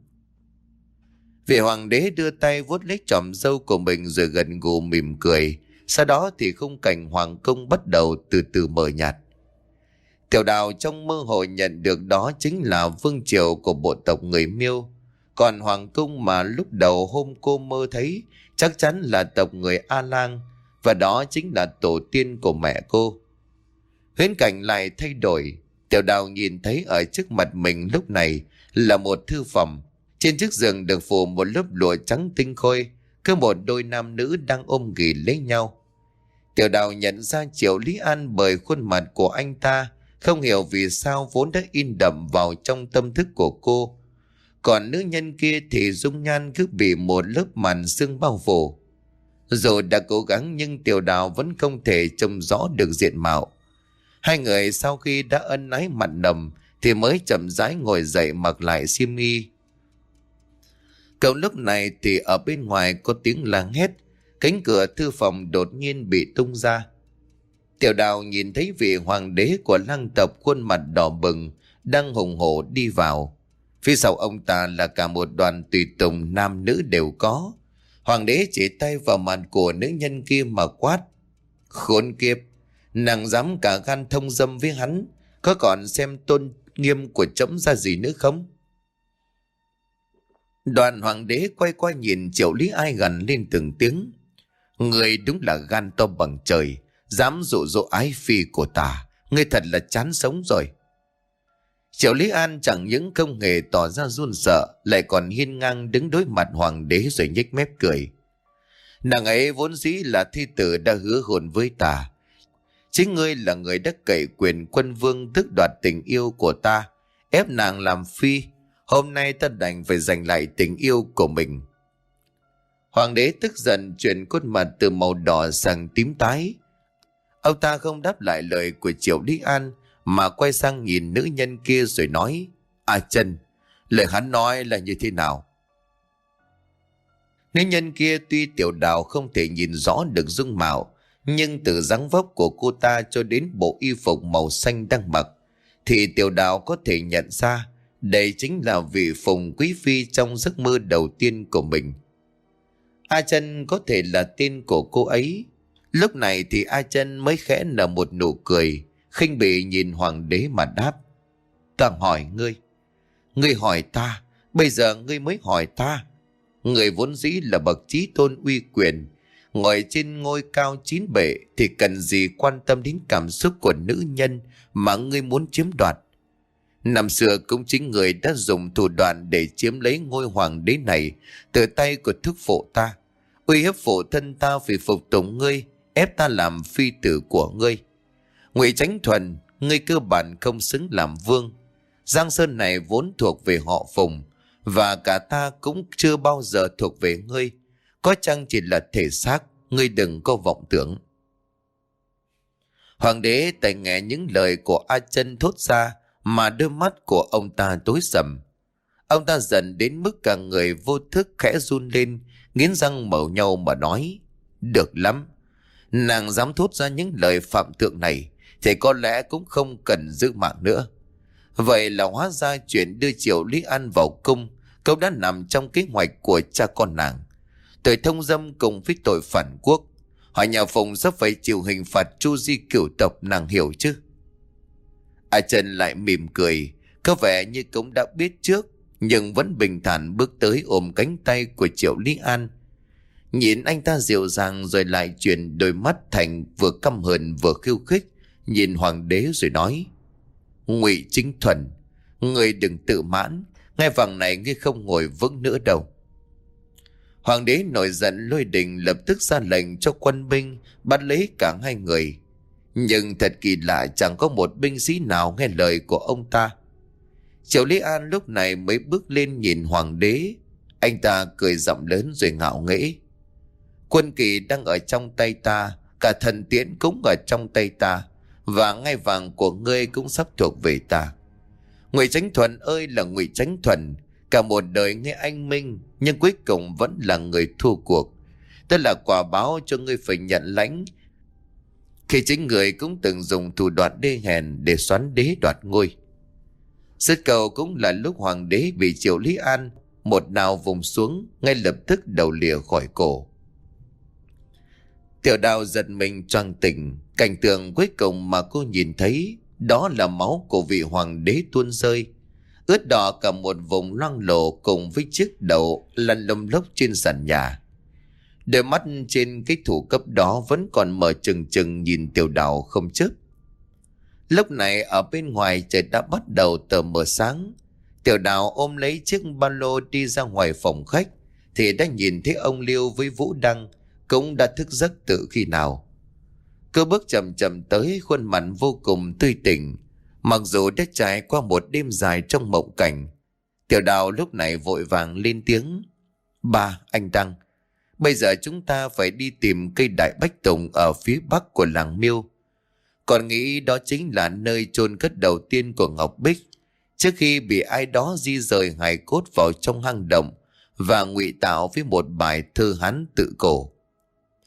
Vị hoàng đế đưa tay vuốt lấy chòm râu của mình rồi gần gù mỉm cười. Sau đó thì khung cảnh hoàng cung bắt đầu từ từ mờ nhạt. Tiểu Đào trong mơ hồ nhận được đó chính là vương triều của bộ tộc người Miêu. Còn hoàng cung mà lúc đầu hôm cô mơ thấy chắc chắn là tộc người A Lang, và đó chính là tổ tiên của mẹ cô. Huyễn cảnh lại thay đổi. Tiểu Đào nhìn thấy ở trước mặt mình lúc này là một thư phòng. Trên chiếc giường được phủ một lớp lụa trắng tinh khôi, cứ một đôi nam nữ đang ôm ghì lấy nhau. Tiểu Đào nhận ra Triệu Lý An bởi khuôn mặt của anh ta, không hiểu vì sao vốn đã in đậm vào trong tâm thức của cô. Còn nữ nhân kia thì dung nhan cứ bị một lớp màn sương bao phủ. Dù đã cố gắng nhưng Tiểu Đào vẫn không thể trông rõ được diện mạo. Hai người sau khi đã ân ái mặn nồng thì mới chậm rãi ngồi dậy mặc lại xiêm y. Cậu lúc này thì ở bên ngoài có tiếng la hét. cánh cửa thư phòng đột nhiên bị tung ra. Tiểu Đào nhìn thấy vị hoàng đế của lang tộc khuôn mặt đỏ bừng đang hùng hổ đi vào. Phía sau ông ta là cả một đoàn tùy tùng nam nữ đều có. Hoàng đế chỉ tay vào mặt của nữ nhân kia mà quát: "Khốn kiếp, nàng dám cả gan thông dâm với hắn, có còn xem tôn nghiêm của trẫm ra gì nữa không?" Đoàn hoàng đế quay qua nhìn Triệu Lý Ai gằn lên từng tiếng: "Người đúng là gan to bằng trời, dám dụ dỗ ái phi của ta, ngươi thật là chán sống rồi." Triệu Lý An chẳng những không hề tỏ ra run sợ, lại còn hiên ngang đứng đối mặt hoàng đế rồi nhếch mép cười: "Nàng ấy vốn dĩ là thi tử đã hứa hôn với ta. Chính ngươi là người đã cậy quyền quân vương tước đoạt tình yêu của ta, ép nàng làm phi. Hôm nay ta đành phải giành lại tình yêu của mình." Hoàng đế tức giận chuyển khuôn mặt từ màu đỏ sang tím tái. Ông ta không đáp lại lời của Triệu Lý An mà quay sang nhìn nữ nhân kia rồi nói: "A Chân, lời hắn nói là như thế nào?" Nữ nhân kia tuy Tiểu Đào không thể nhìn rõ được dung mạo, nhưng từ dáng vóc của cô ta cho đến bộ y phục màu xanh đang mặc thì Tiểu Đào có thể nhận ra đây chính là vị Phùng quý phi trong giấc mơ đầu tiên của mình. A Chân có thể là tên của cô ấy. Lúc này thì A Chân mới khẽ nở một nụ cười, khinh bỉ nhìn hoàng đế mà đáp: "Ta hỏi ngươi, ngươi hỏi ta, bây giờ ngươi mới hỏi ta. Người vốn dĩ là bậc chí tôn uy quyền, ngồi trên ngôi cao chín bể thì cần gì quan tâm đến cảm xúc của nữ nhân mà ngươi muốn chiếm đoạt. Năm xưa cũng chính người đã dùng thủ đoạn để chiếm lấy ngôi hoàng đế này từ tay của thúc phụ ta, uy hiếp phụ thân ta vì phục tùng ngươi, ép ta làm phi tử của ngươi. Ngụy Chánh Thuần, ngươi cơ bản không xứng làm vương. Giang Sơn này vốn thuộc về họ Phùng, và cả ta cũng chưa bao giờ thuộc về ngươi. Có chăng chỉ là thể xác, ngươi đừng có vọng tưởng." Hoàng đế tại nghe những lời của A Chân thốt ra mà đôi mắt của ông ta tối sầm. Ông ta dần đến mức cả người vô thức khẽ run lên, nghiến răng mở nhau mà nói: "Được lắm, nàng dám thốt ra những lời phạm thượng này thì có lẽ cũng không cần giữ mạng nữa. Vậy là hóa ra chuyện đưa Triệu Lý An vào cung cậu đã nằm trong kế hoạch của cha con nàng. Tội thông dâm cùng với tội phản quốc, hỏi nhà Phùng sắp phải chịu hình phạt tru di cửu tộc, nàng hiểu chứ?" A Chân lại mỉm cười, có vẻ như cũng đã biết trước, nhưng vẫn bình thản bước tới ôm cánh tay của Triệu Lý An. Nhìn anh ta dịu dàng rồi lại chuyển đôi mắt thành vừa căm hờn vừa khiêu khích, nhìn hoàng đế rồi nói: "Ngụy Chính Thuần, ngươi đừng tự mãn, ngay vòng này ngươi không ngồi vững nữa đâu." Hoàng đế nổi giận lôi đình, lập tức ra lệnh cho quân binh bắt lấy cả hai người. Nhưng thật kỳ lạ, chẳng có một binh sĩ nào nghe lời của ông ta. Triệu Lý An lúc này mới bước lên nhìn hoàng đế. Anh ta cười giọng lớn rồi ngạo nghễ: "Quân kỳ đang ở trong tay ta, cả thần tiễn cũng ở trong tay ta, và ngai vàng của ngươi cũng sắp thuộc về ta. Ngụy Chánh Thuần ơi là Ngụy Chánh Thuần, cả một đời nghe anh minh, nhưng cuối cùng vẫn là người thua cuộc. Đó là quả báo cho ngươi phải nhận lãnh, khi chính người cũng từng dùng thủ đoạn đê hèn để xoắn đế đoạt ngôi." Dứt câu cũng là lúc hoàng đế bị Triệu Lý An một nào vùng xuống, ngay lập tức đầu lìa khỏi cổ. Tiểu Đào giật mình choàng tỉnh. Cảnh tượng cuối cùng mà cô nhìn thấy đó là máu của vị hoàng đế tuôn rơi, ướt đỏ cả một vùng loang lổ cùng với chiếc đầu lăn lông lốc trên sàn nhà. Đôi mắt trên cái thủ cấp đó vẫn còn mở trừng trừng nhìn Tiểu Đào không chớp. Lúc này ở bên ngoài trời đã bắt đầu tờ mờ sáng. Tiểu Đào ôm lấy chiếc ba lô đi ra ngoài phòng khách thì đã nhìn thấy ông Liêu với Vũ Đăng cũng đã thức giấc từ khi nào. Cô bước chậm chậm tới, khuôn mặt vô cùng tươi tỉnh, mặc dù đã trải qua một đêm dài trong mộng cảnh. Tiểu Đào lúc này vội vàng lên tiếng: "Ba, anh Đăng, bây giờ chúng ta phải đi tìm cây đại bách tùng ở phía bắc của làng Miêu. Còn nghĩ đó chính là nơi chôn cất đầu tiên của Ngọc Bích, trước khi bị ai đó di rời hài cốt vào trong hang động và ngụy tạo với một bài thơ Hán tự cổ.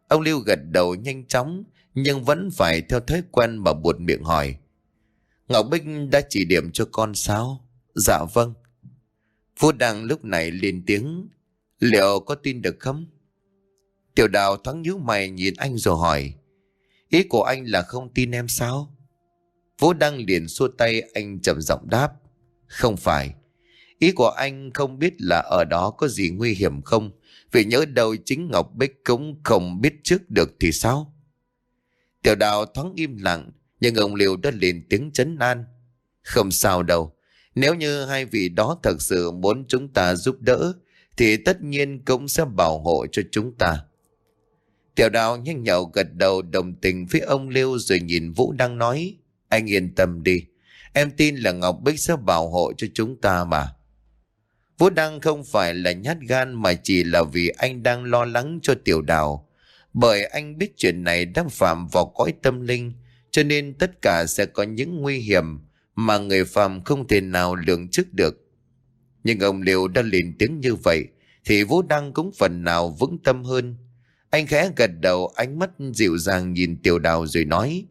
Ông Lưu gật đầu nhanh chóng, nhưng vẫn phải theo thói quen mà buột miệng hỏi. Ngọc Bích đã chỉ điểm cho con sao? Dạ vâng. Vũ Đăng lúc này lên tiếng. Liệu có tin được không? Tiểu Đào thoáng nhíu mày nhìn anh rồi hỏi. Ý của anh là không tin em sao? Vũ Đăng liền xua tay, anh trầm giọng đáp. Không phải. Ý của anh không biết là ở đó có gì nguy hiểm không? Vì nhớ đâu chính Ngọc Bích cũng không biết trước được thì sao? Tiểu Đào thoáng im lặng, nhưng ông Liêu đã lên tiếng trấn an. Không sao đâu. Nếu như hai vị đó thật sự muốn chúng ta giúp đỡ, thì tất nhiên cũng sẽ bảo hộ cho chúng ta. Tiểu Đào nhanh nhậu gật đầu đồng tình với ông Liêu rồi nhìn Vũ Đăng nói. Anh yên tâm đi. Em tin là Ngọc Bích sẽ bảo hộ cho chúng ta mà. Vũ Đăng không phải là nhát gan mà chỉ là vì anh đang lo lắng cho Tiểu Đào. Bởi anh biết chuyện này đang phạm vào cõi tâm linh, cho nên tất cả sẽ có những nguy hiểm mà người phàm không thể nào lường trước được. Nhưng ông Liêu đã lên tiếng như vậy thì Vũ Đăng cũng phần nào vững tâm hơn. Anh khẽ gật đầu, ánh mắt dịu dàng nhìn Tiểu Đào rồi nói.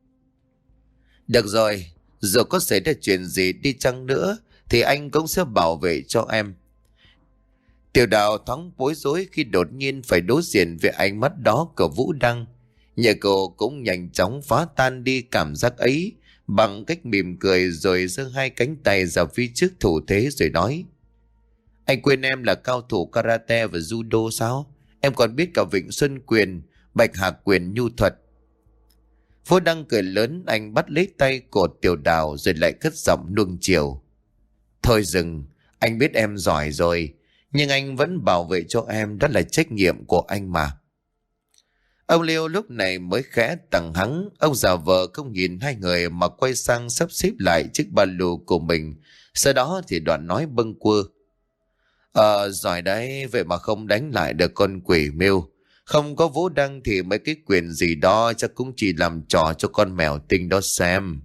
Được rồi, dù có xảy ra chuyện gì đi chăng nữa thì anh cũng sẽ bảo vệ cho em. Tiểu Đào thoáng bối rối khi đột nhiên phải đối diện với ánh mắt đó của Vũ Đăng. Nhà cô cũng nhanh chóng phá tan đi cảm giác ấy bằng cách mỉm cười rồi giơ hai cánh tay ra phía trước thủ thế rồi nói. Anh quên em là cao thủ karate và judo sao? Em còn biết cả Vịnh Xuân Quyền, Bạch Hạc Quyền, Nhu Thuật. Vũ Đăng cười lớn, anh bắt lấy tay của Tiểu Đào rồi lại cất giọng nuông chiều. Thôi dừng, anh biết em giỏi rồi, nhưng anh vẫn bảo vệ cho em, đó là trách nhiệm của anh mà. Ông Liêu lúc này mới khẽ tằng hắng, ông già vờ không nhìn hai người mà quay sang sắp xếp lại chiếc ba lô của mình, sau đó thì đoạn nói bâng quơ. Ờ, giỏi đấy, vậy mà không đánh lại được con quỷ Miêu. Không có Vũ Đăng thì mấy cái quyền gì đó chắc cũng chỉ làm trò cho con mèo tinh đó xem.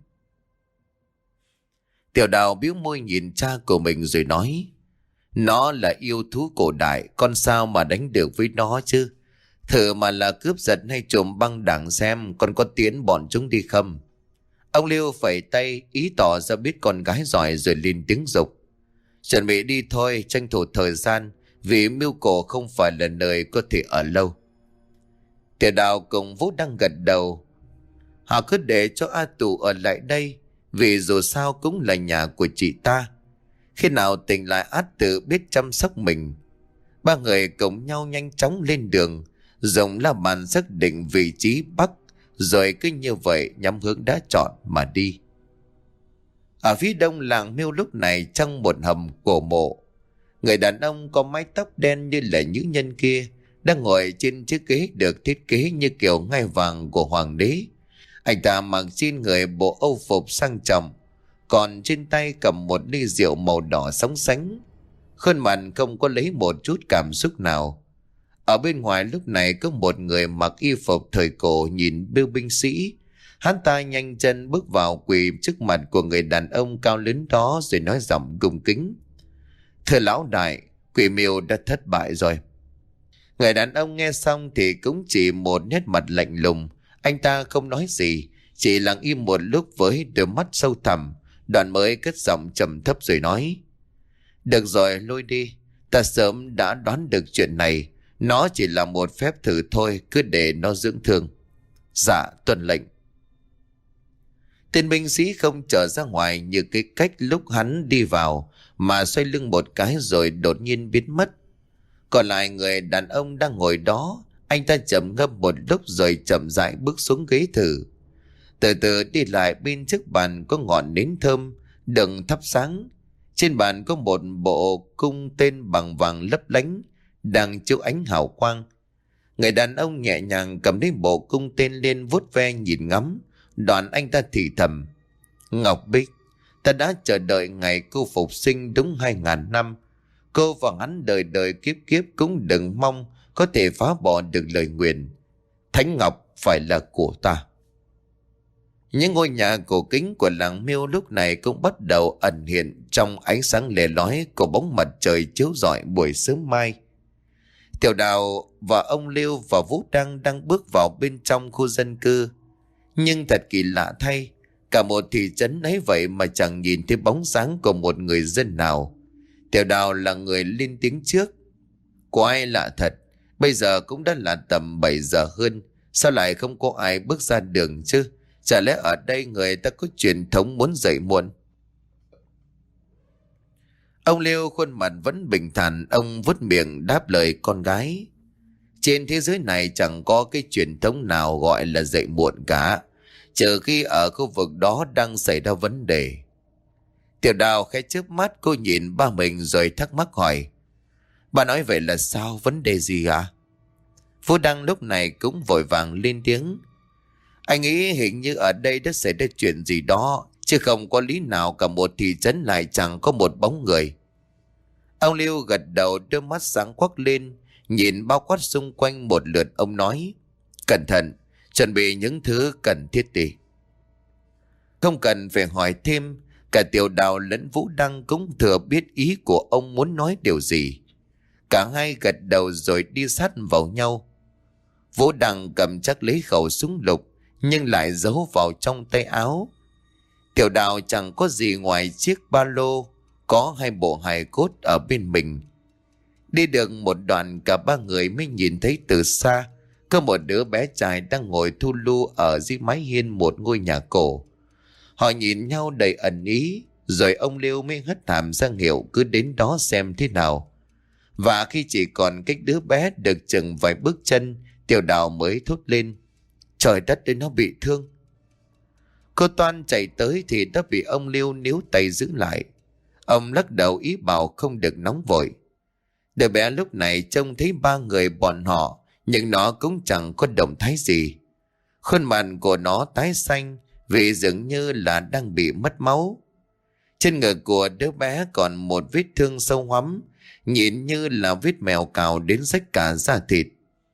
Tiểu Đào bĩu môi nhìn cha của mình rồi nói. Nó là yêu thú cổ đại, con sao mà đánh được với nó chứ? Thử mà là cướp giật hay trộm băng đảng xem con có tiến bọn chúng đi không? Ông Liêu phẩy tay ý tỏ ra biết con gái giỏi rồi lên tiếng dục. Chuẩn bị đi thôi, tranh thủ thời gian, vì Miêu Cổ không phải là nơi có thể ở lâu. Tiểu Đào cùng Vũ đang gật đầu. Họ cứ để cho A Tù ở lại đây, vì dù sao cũng là nhà của chị ta. Khi nào tỉnh lại Át Tự biết chăm sóc mình. Ba người cùng nhau nhanh chóng lên đường, dùng la bàn xác định vị trí bắc, rồi cứ như vậy nhắm hướng đã chọn mà đi. Ở phía đông làng Miêu lúc này trong một hầm cổ mộ, người đàn ông có mái tóc đen như là nữ nhân kia đang ngồi trên chiếc ghế được thiết kế như kiểu ngai vàng của hoàng đế. Anh ta mặc trên người bộ âu phục sang trọng, còn trên tay cầm một ly rượu màu đỏ sóng sánh. Khuôn mặt không có lấy một chút cảm xúc nào. Ở bên ngoài lúc này có một người mặc y phục thời cổ nhìn Biêu binh sĩ. Hắn ta nhanh chân bước vào quỳ trước mặt của người đàn ông cao lớn đó rồi nói giọng cung kính. Thưa lão đại, quỷ Miêu đã thất bại rồi. Người đàn ông nghe xong thì cũng chỉ một nét mặt lạnh lùng. Anh ta không nói gì, chỉ lặng im một lúc với đôi mắt sâu thẳm, đoạn mới cất giọng trầm thấp rồi nói. Được rồi, lôi đi. Ta sớm đã đoán được chuyện này. Nó chỉ là một phép thử thôi, cứ để nó dưỡng thương. Dạ, tuân lệnh. Tên binh sĩ không trở ra ngoài như cái cách lúc hắn đi vào, mà xoay lưng một cái rồi đột nhiên biến mất. Còn lại người đàn ông đang ngồi đó, anh ta chậm ngâm một lúc rồi chậm rãi bước xuống ghế thử. Từ từ đi lại bên trước bàn có ngọn nến thơm đừng thắp sáng. Trên bàn có một bộ cung tên bằng vàng lấp lánh đang chiếu ánh hào quang. Người đàn ông nhẹ nhàng cầm lấy bộ cung tên lên vuốt ve nhìn ngắm. Đoạn anh ta thì thầm. Ngọc Bích, ta đã chờ đợi ngày cô phục sinh đúng hai ngàn năm. Cô và hắn đời đời kiếp kiếp cũng đừng mong có thể phá bỏ được lời nguyền. Thánh Ngọc phải là của ta. Những ngôi nhà cổ kính của làng Miêu lúc này cũng bắt đầu ẩn hiện trong ánh sáng lè lói của bóng mặt trời chiếu rọi buổi sớm mai. Tiểu Đào và ông Liêu và Vũ Đăng đang bước vào bên trong khu dân cư. Nhưng thật kỳ lạ thay, cả một thị trấn ấy vậy mà chẳng nhìn thấy bóng dáng của một người dân nào. Tiểu Đào là người lên tiếng trước. Có ai lạ thật, bây giờ cũng đã là tầm bảy giờ hơn, sao lại không có ai bước ra đường chứ? Chả lẽ ở đây người ta có truyền thống muốn dậy muộn? Ông Liêu khuôn mặt vẫn bình thản, ông vuốt miệng đáp lời con gái. Trên thế giới này chẳng có cái truyền thống nào gọi là dậy muộn cả, trừ khi ở khu vực đó đang xảy ra vấn đề. Tiểu Đào khẽ chớp mắt, cô nhìn ba mình rồi thắc mắc hỏi. Bà nói vậy là sao, vấn đề gì ạ? À? Vũ Đăng lúc này cũng vội vàng lên tiếng. Anh nghĩ hình như ở đây đã xảy ra chuyện gì đó, chứ không có lý nào cả một thị trấn lại chẳng có một bóng người. Ông Liêu gật đầu, đôi mắt sáng quắc lên, nhìn bao quát xung quanh một lượt. Ông nói, cẩn thận, chuẩn bị những thứ cần thiết đi. Không cần phải hỏi thêm, cả Tiểu Đào lẫn Vũ Đăng cũng thừa biết ý của ông muốn nói điều gì. Cả hai gật đầu rồi đi sát vào nhau. Vũ Đăng cầm chắc lấy khẩu súng lục, nhưng lại giấu vào trong tay áo. Tiểu Đào chẳng có gì ngoài chiếc ba lô, có hai bộ hài cốt ở bên mình. Đi được một đoạn, cả ba người mới nhìn thấy từ xa có một đứa bé trai đang ngồi thu lu ở dưới mái hiên một ngôi nhà cổ. Họ nhìn nhau đầy ẩn ý, rồi ông Liêu mới hất hàm ra hiệu cứ đến đó xem thế nào. Và khi chỉ còn cách đứa bé được chừng vài bước chân, Tiểu Đào mới thốt lên, trời đất ơi, nó bị thương. Cô Toan chạy tới thì đã bị ông Liêu níu tay giữ lại. Ông lắc đầu ý bảo không được nóng vội. Đứa bé lúc này trông thấy ba người bọn họ, nhưng nó cũng chẳng có động thái gì. Khuôn mặt của nó tái xanh vì dường như là đang bị mất máu. Trên ngực của đứa bé còn một vết thương sâu hoắm, nhìn như là vết mèo cào đến rách cả da thịt.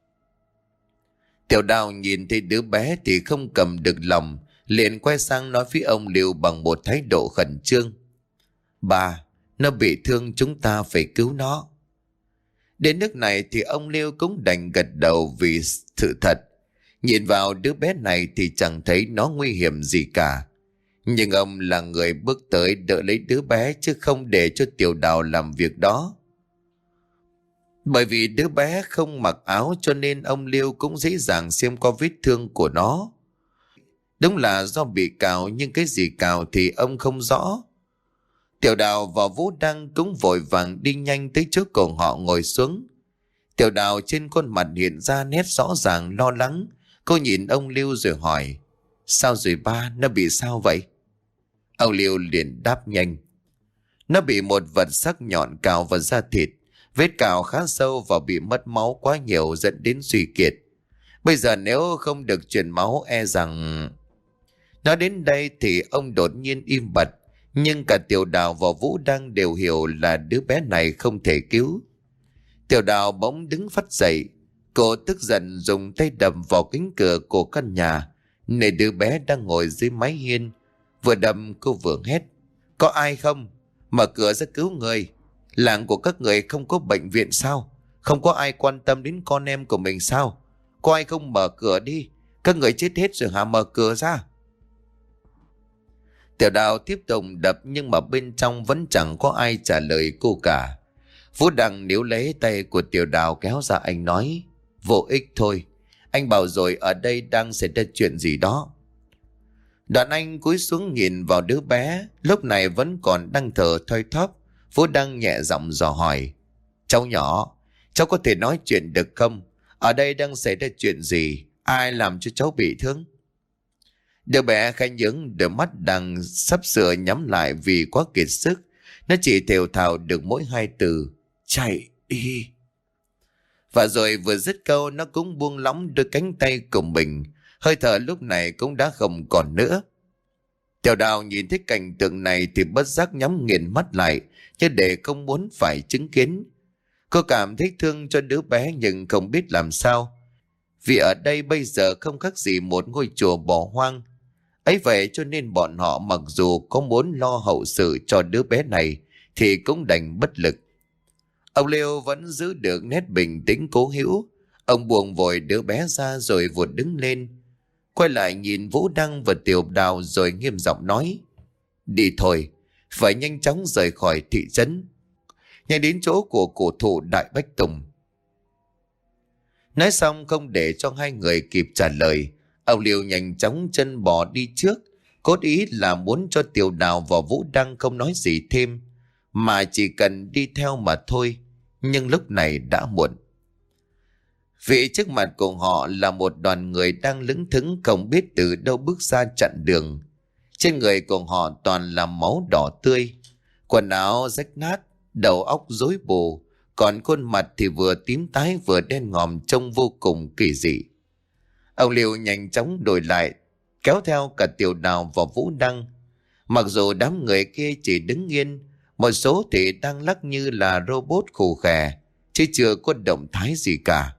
Tiểu Đào nhìn thấy đứa bé thì không cầm được lòng, liền quay sang nói với ông Liêu bằng một thái độ khẩn trương. Bà, nó bị thương, chúng ta phải cứu nó. Đến nước này thì ông Liêu cũng đành gật đầu vì sự thật. Nhìn vào đứa bé này thì chẳng thấy nó nguy hiểm gì cả. Nhưng ông là người bước tới đỡ lấy đứa bé, chứ không để cho Tiểu Đào làm việc đó. Bởi vì đứa bé không mặc áo cho nên ông Liêu cũng dễ dàng xem qua vết thương của nó. Đúng là do bị cào, nhưng cái gì cào thì ông không rõ. Tiểu Đào và Vũ Đăng cũng vội vàng đi nhanh tới trước cổng họ ngồi xuống. Tiểu Đào trên khuôn mặt hiện ra nét rõ ràng lo lắng. Cô nhìn ông Liêu rồi hỏi, sao rồi ba, nó bị sao vậy? Ông Liêu liền đáp nhanh, nó bị một vật sắc nhọn cào vào da thịt. Vết cào khá sâu và bị mất máu quá nhiều dẫn đến suy kiệt. Bây giờ nếu không được truyền máu e rằng... Nói đến đây thì ông đột nhiên im bặt. Nhưng cả Tiểu Đào và Vũ Đăng đều hiểu là đứa bé này không thể cứu. Tiểu Đào bỗng đứng phắt dậy. Cô tức giận dùng tay đập vào cánh cửa của căn nhà, nơi đứa bé đang ngồi dưới mái hiên. Vừa đập cô vừa hét, có ai không? Mở cửa ra cứu người. Làng của các người không có bệnh viện sao? Không có ai quan tâm đến con em của mình sao? Có ai không mở cửa đi? Các người chết hết rồi hả? Mở cửa ra. Tiểu Đào tiếp tục đập nhưng mà bên trong vẫn chẳng có ai trả lời cô cả. Vũ Đăng níu lấy tay của Tiểu Đào kéo ra, anh nói, vô ích thôi. Anh bảo rồi, ở đây đang xảy ra chuyện gì đó. Đoạn anh cúi xuống nhìn vào đứa bé, lúc này vẫn còn đang thở thoi thóp. Vũ Đăng nhẹ giọng dò hỏi, cháu nhỏ, cháu có thể nói chuyện được không? Ở đây đang xảy ra chuyện gì? Ai làm cho cháu bị thương? Đứa bé khẽ nhướng, đôi mắt đang sắp sửa nhắm lại vì quá kiệt sức. Nó chỉ thều thào được mỗi hai từ, chạy đi. Và rồi vừa dứt câu, nó cũng buông lỏng đôi cánh tay của mình. Hơi thở lúc này cũng đã không còn nữa. Tiểu Đào nhìn thấy cảnh tượng này thì bất giác nhắm nghiền mắt lại, chứ để không muốn phải chứng kiến. Cô cảm thấy thương cho đứa bé nhưng không biết làm sao. Vì ở đây bây giờ không khác gì một ngôi chùa bỏ hoang. Ấy vậy cho nên bọn họ mặc dù có muốn lo hậu sự cho đứa bé này thì cũng đành bất lực. Ông Liêu vẫn giữ được nét bình tĩnh cố hữu. Ông buông vội đứa bé ra rồi vụt đứng lên. Quay lại nhìn Vũ Đăng và Tiểu Đào rồi nghiêm giọng nói. Đi thôi, phải nhanh chóng rời khỏi thị trấn, nhanh đến chỗ của cổ thụ Đại Bách Tùng. Nói xong không để cho hai người kịp trả lời, ông Liêu nhanh chóng chân bò đi trước, cốt ý là muốn cho Tiểu Đào và Vũ Đăng không nói gì thêm, mà chỉ cần đi theo mà thôi. Nhưng lúc này đã muộn. Vì trước mặt của họ là một đoàn người đang lững thững không biết từ đâu bước ra chặn đường. Trên người của họ toàn là máu đỏ tươi, quần áo rách nát, đầu óc rối bù, còn khuôn mặt thì vừa tím tái vừa đen ngòm trông vô cùng kỳ dị. Ông Liêu nhanh chóng đổi lại, kéo theo cả Tiểu Đào và Vũ Đăng. Mặc dù đám người kia chỉ đứng yên, một số thì đang lắc như là robot khù khè, chứ chưa có động thái gì cả.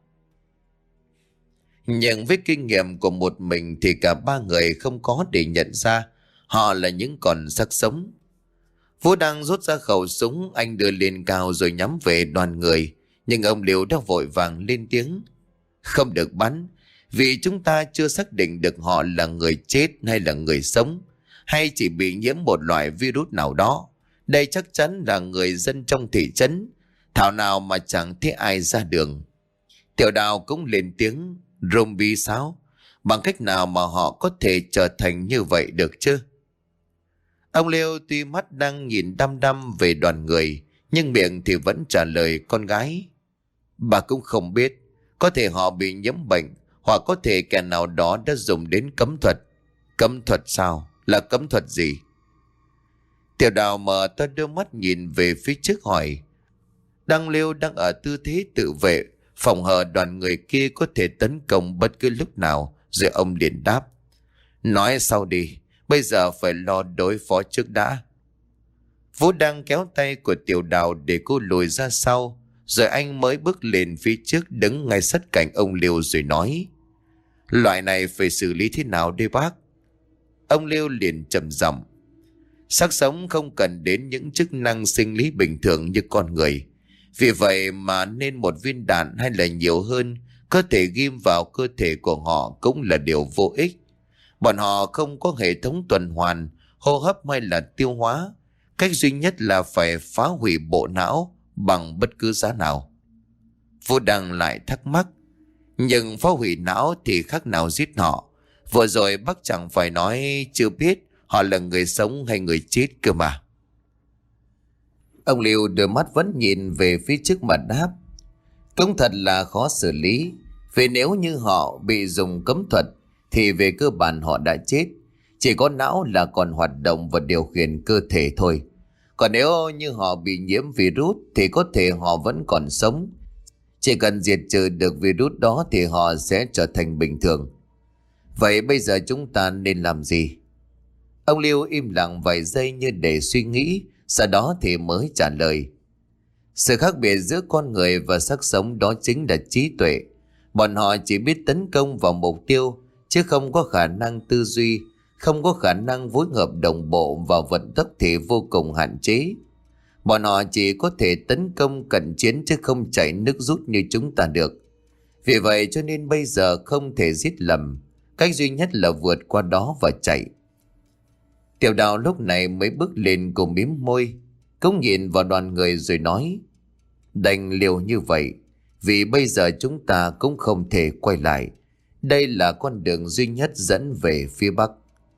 Nhưng với kinh nghiệm của một mình thì cả ba người không có để nhận ra họ là những con xác sống. Vũ Đăng rút ra khẩu súng, anh đưa lên cao rồi nhắm về đoàn người. Nhưng ông Liêu đã vội vàng lên tiếng. Không được bắn, vì chúng ta chưa xác định được họ là người chết hay là người sống, hay chỉ bị nhiễm một loại virus nào đó. Đây chắc chắn là người dân trong thị trấn, thảo nào mà chẳng thấy ai ra đường. Tiểu Đào cũng lên tiếng. Zombie sao? Bằng cách nào mà họ có thể trở thành như vậy được chứ? Ông Liêu tuy mắt đang nhìn đăm đăm về đoàn người, nhưng miệng thì vẫn trả lời con gái. Bà cũng không biết, có thể họ bị nhiễm bệnh, hoặc có thể kẻ nào đó đã dùng đến cấm thuật. Cấm thuật sao? Là cấm thuật gì? Tiểu Đào mở to đôi mắt nhìn về phía trước hỏi. Đăng Liêu đang ở tư thế tự vệ, phòng hờ đoàn người kia có thể tấn công bất cứ lúc nào, rồi ông liền đáp. Nói sau đi, bây giờ phải lo đối phó trước đã. Vũ đang kéo tay của Tiểu Đào để cô lùi ra sau, rồi anh mới bước lên phía trước đứng ngay sát cạnh ông Liêu rồi nói. Loại này phải xử lý thế nào đây bác? Ông Liêu liền trầm giọng. Xác sống không cần đến những chức năng sinh lý bình thường như con người. Vì vậy mà nên một viên đạn hay là nhiều hơn có thể ghim vào cơ thể của họ cũng là điều vô ích. Bọn họ không có hệ thống tuần hoàn, hô hấp hay là tiêu hóa. Cách duy nhất là phải phá hủy bộ não bằng bất cứ giá nào. Vũ Đăng lại thắc mắc. Nhưng phá hủy não thì khác nào giết họ. Vừa rồi bác chẳng phải nói chưa biết họ là người sống hay người chết cơ mà. Ông Liêu đôi mắt vẫn nhìn về phía trước mà đáp. Cũng thật là khó xử lý. Vì nếu như họ bị dùng cấm thuật thì về cơ bản họ đã chết. Chỉ có não là còn hoạt động và điều khiển cơ thể thôi. Còn nếu như họ bị nhiễm virus thì có thể họ vẫn còn sống. Chỉ cần diệt trừ được virus đó thì họ sẽ trở thành bình thường. Vậy bây giờ chúng ta nên làm gì? Ông Liêu im lặng vài giây như để suy nghĩ, sau đó thì mới trả lời. Sự khác biệt giữa con người và xác sống đó chính là trí tuệ. Bọn họ chỉ biết tấn công vào mục tiêu, chứ không có khả năng tư duy, không có khả năng phối hợp đồng bộ và vận tốc thì vô cùng hạn chế. Bọn họ chỉ có thể tấn công cận chiến chứ không chạy nước rút như chúng ta được. Vì vậy cho nên bây giờ không thể giết lầm, cách duy nhất là vượt qua đó và chạy. Tiểu Đào lúc này mới bước lên cùng mím môi, cũng nhìn vào đoàn người rồi nói. Đành liều như vậy, vì bây giờ chúng ta cũng không thể quay lại. Đây là con đường duy nhất dẫn về phía Bắc.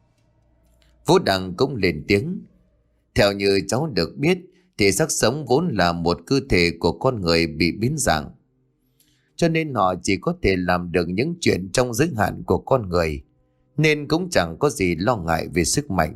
Vũ Đăng cũng lên tiếng. Theo như cháu được biết thì xác sống vốn là một cơ thể của con người bị biến dạng. Cho nên họ chỉ có thể làm được những chuyện trong giới hạn của con người, nên cũng chẳng có gì lo ngại về sức mạnh.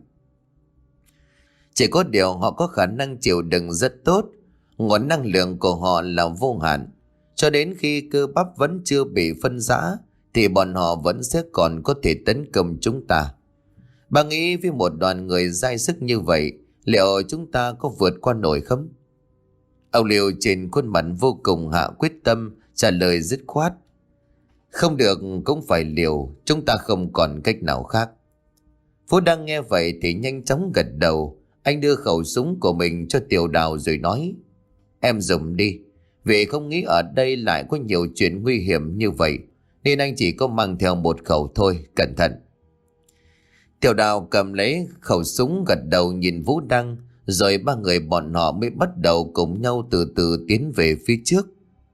Chỉ có điều họ có khả năng chịu đựng rất tốt, nguồn năng lượng của họ là vô hạn. Cho đến khi cơ bắp vẫn chưa bị phân rã thì bọn họ vẫn sẽ còn có thể tấn công chúng ta. Bà nghĩ với một đoàn người dai sức như vậy, liệu chúng ta có vượt qua nổi không? Ông Liêu trên khuôn mặt vô cùng hạ quyết tâm trả lời dứt khoát. Không được cũng phải liều, chúng ta không còn cách nào khác. Phú đang nghe vậy thì nhanh chóng gật đầu. Anh đưa khẩu súng của mình cho Tiểu Đào rồi nói. Em dùng đi, Vì không nghĩ ở đây lại có nhiều chuyện nguy hiểm như vậy, nên anh chỉ có mang theo một khẩu thôi, cẩn thận. Tiểu Đào cầm lấy khẩu súng gật đầu nhìn Vũ Đăng, rồi ba người bọn họ mới bắt đầu cùng nhau từ từ tiến về phía trước.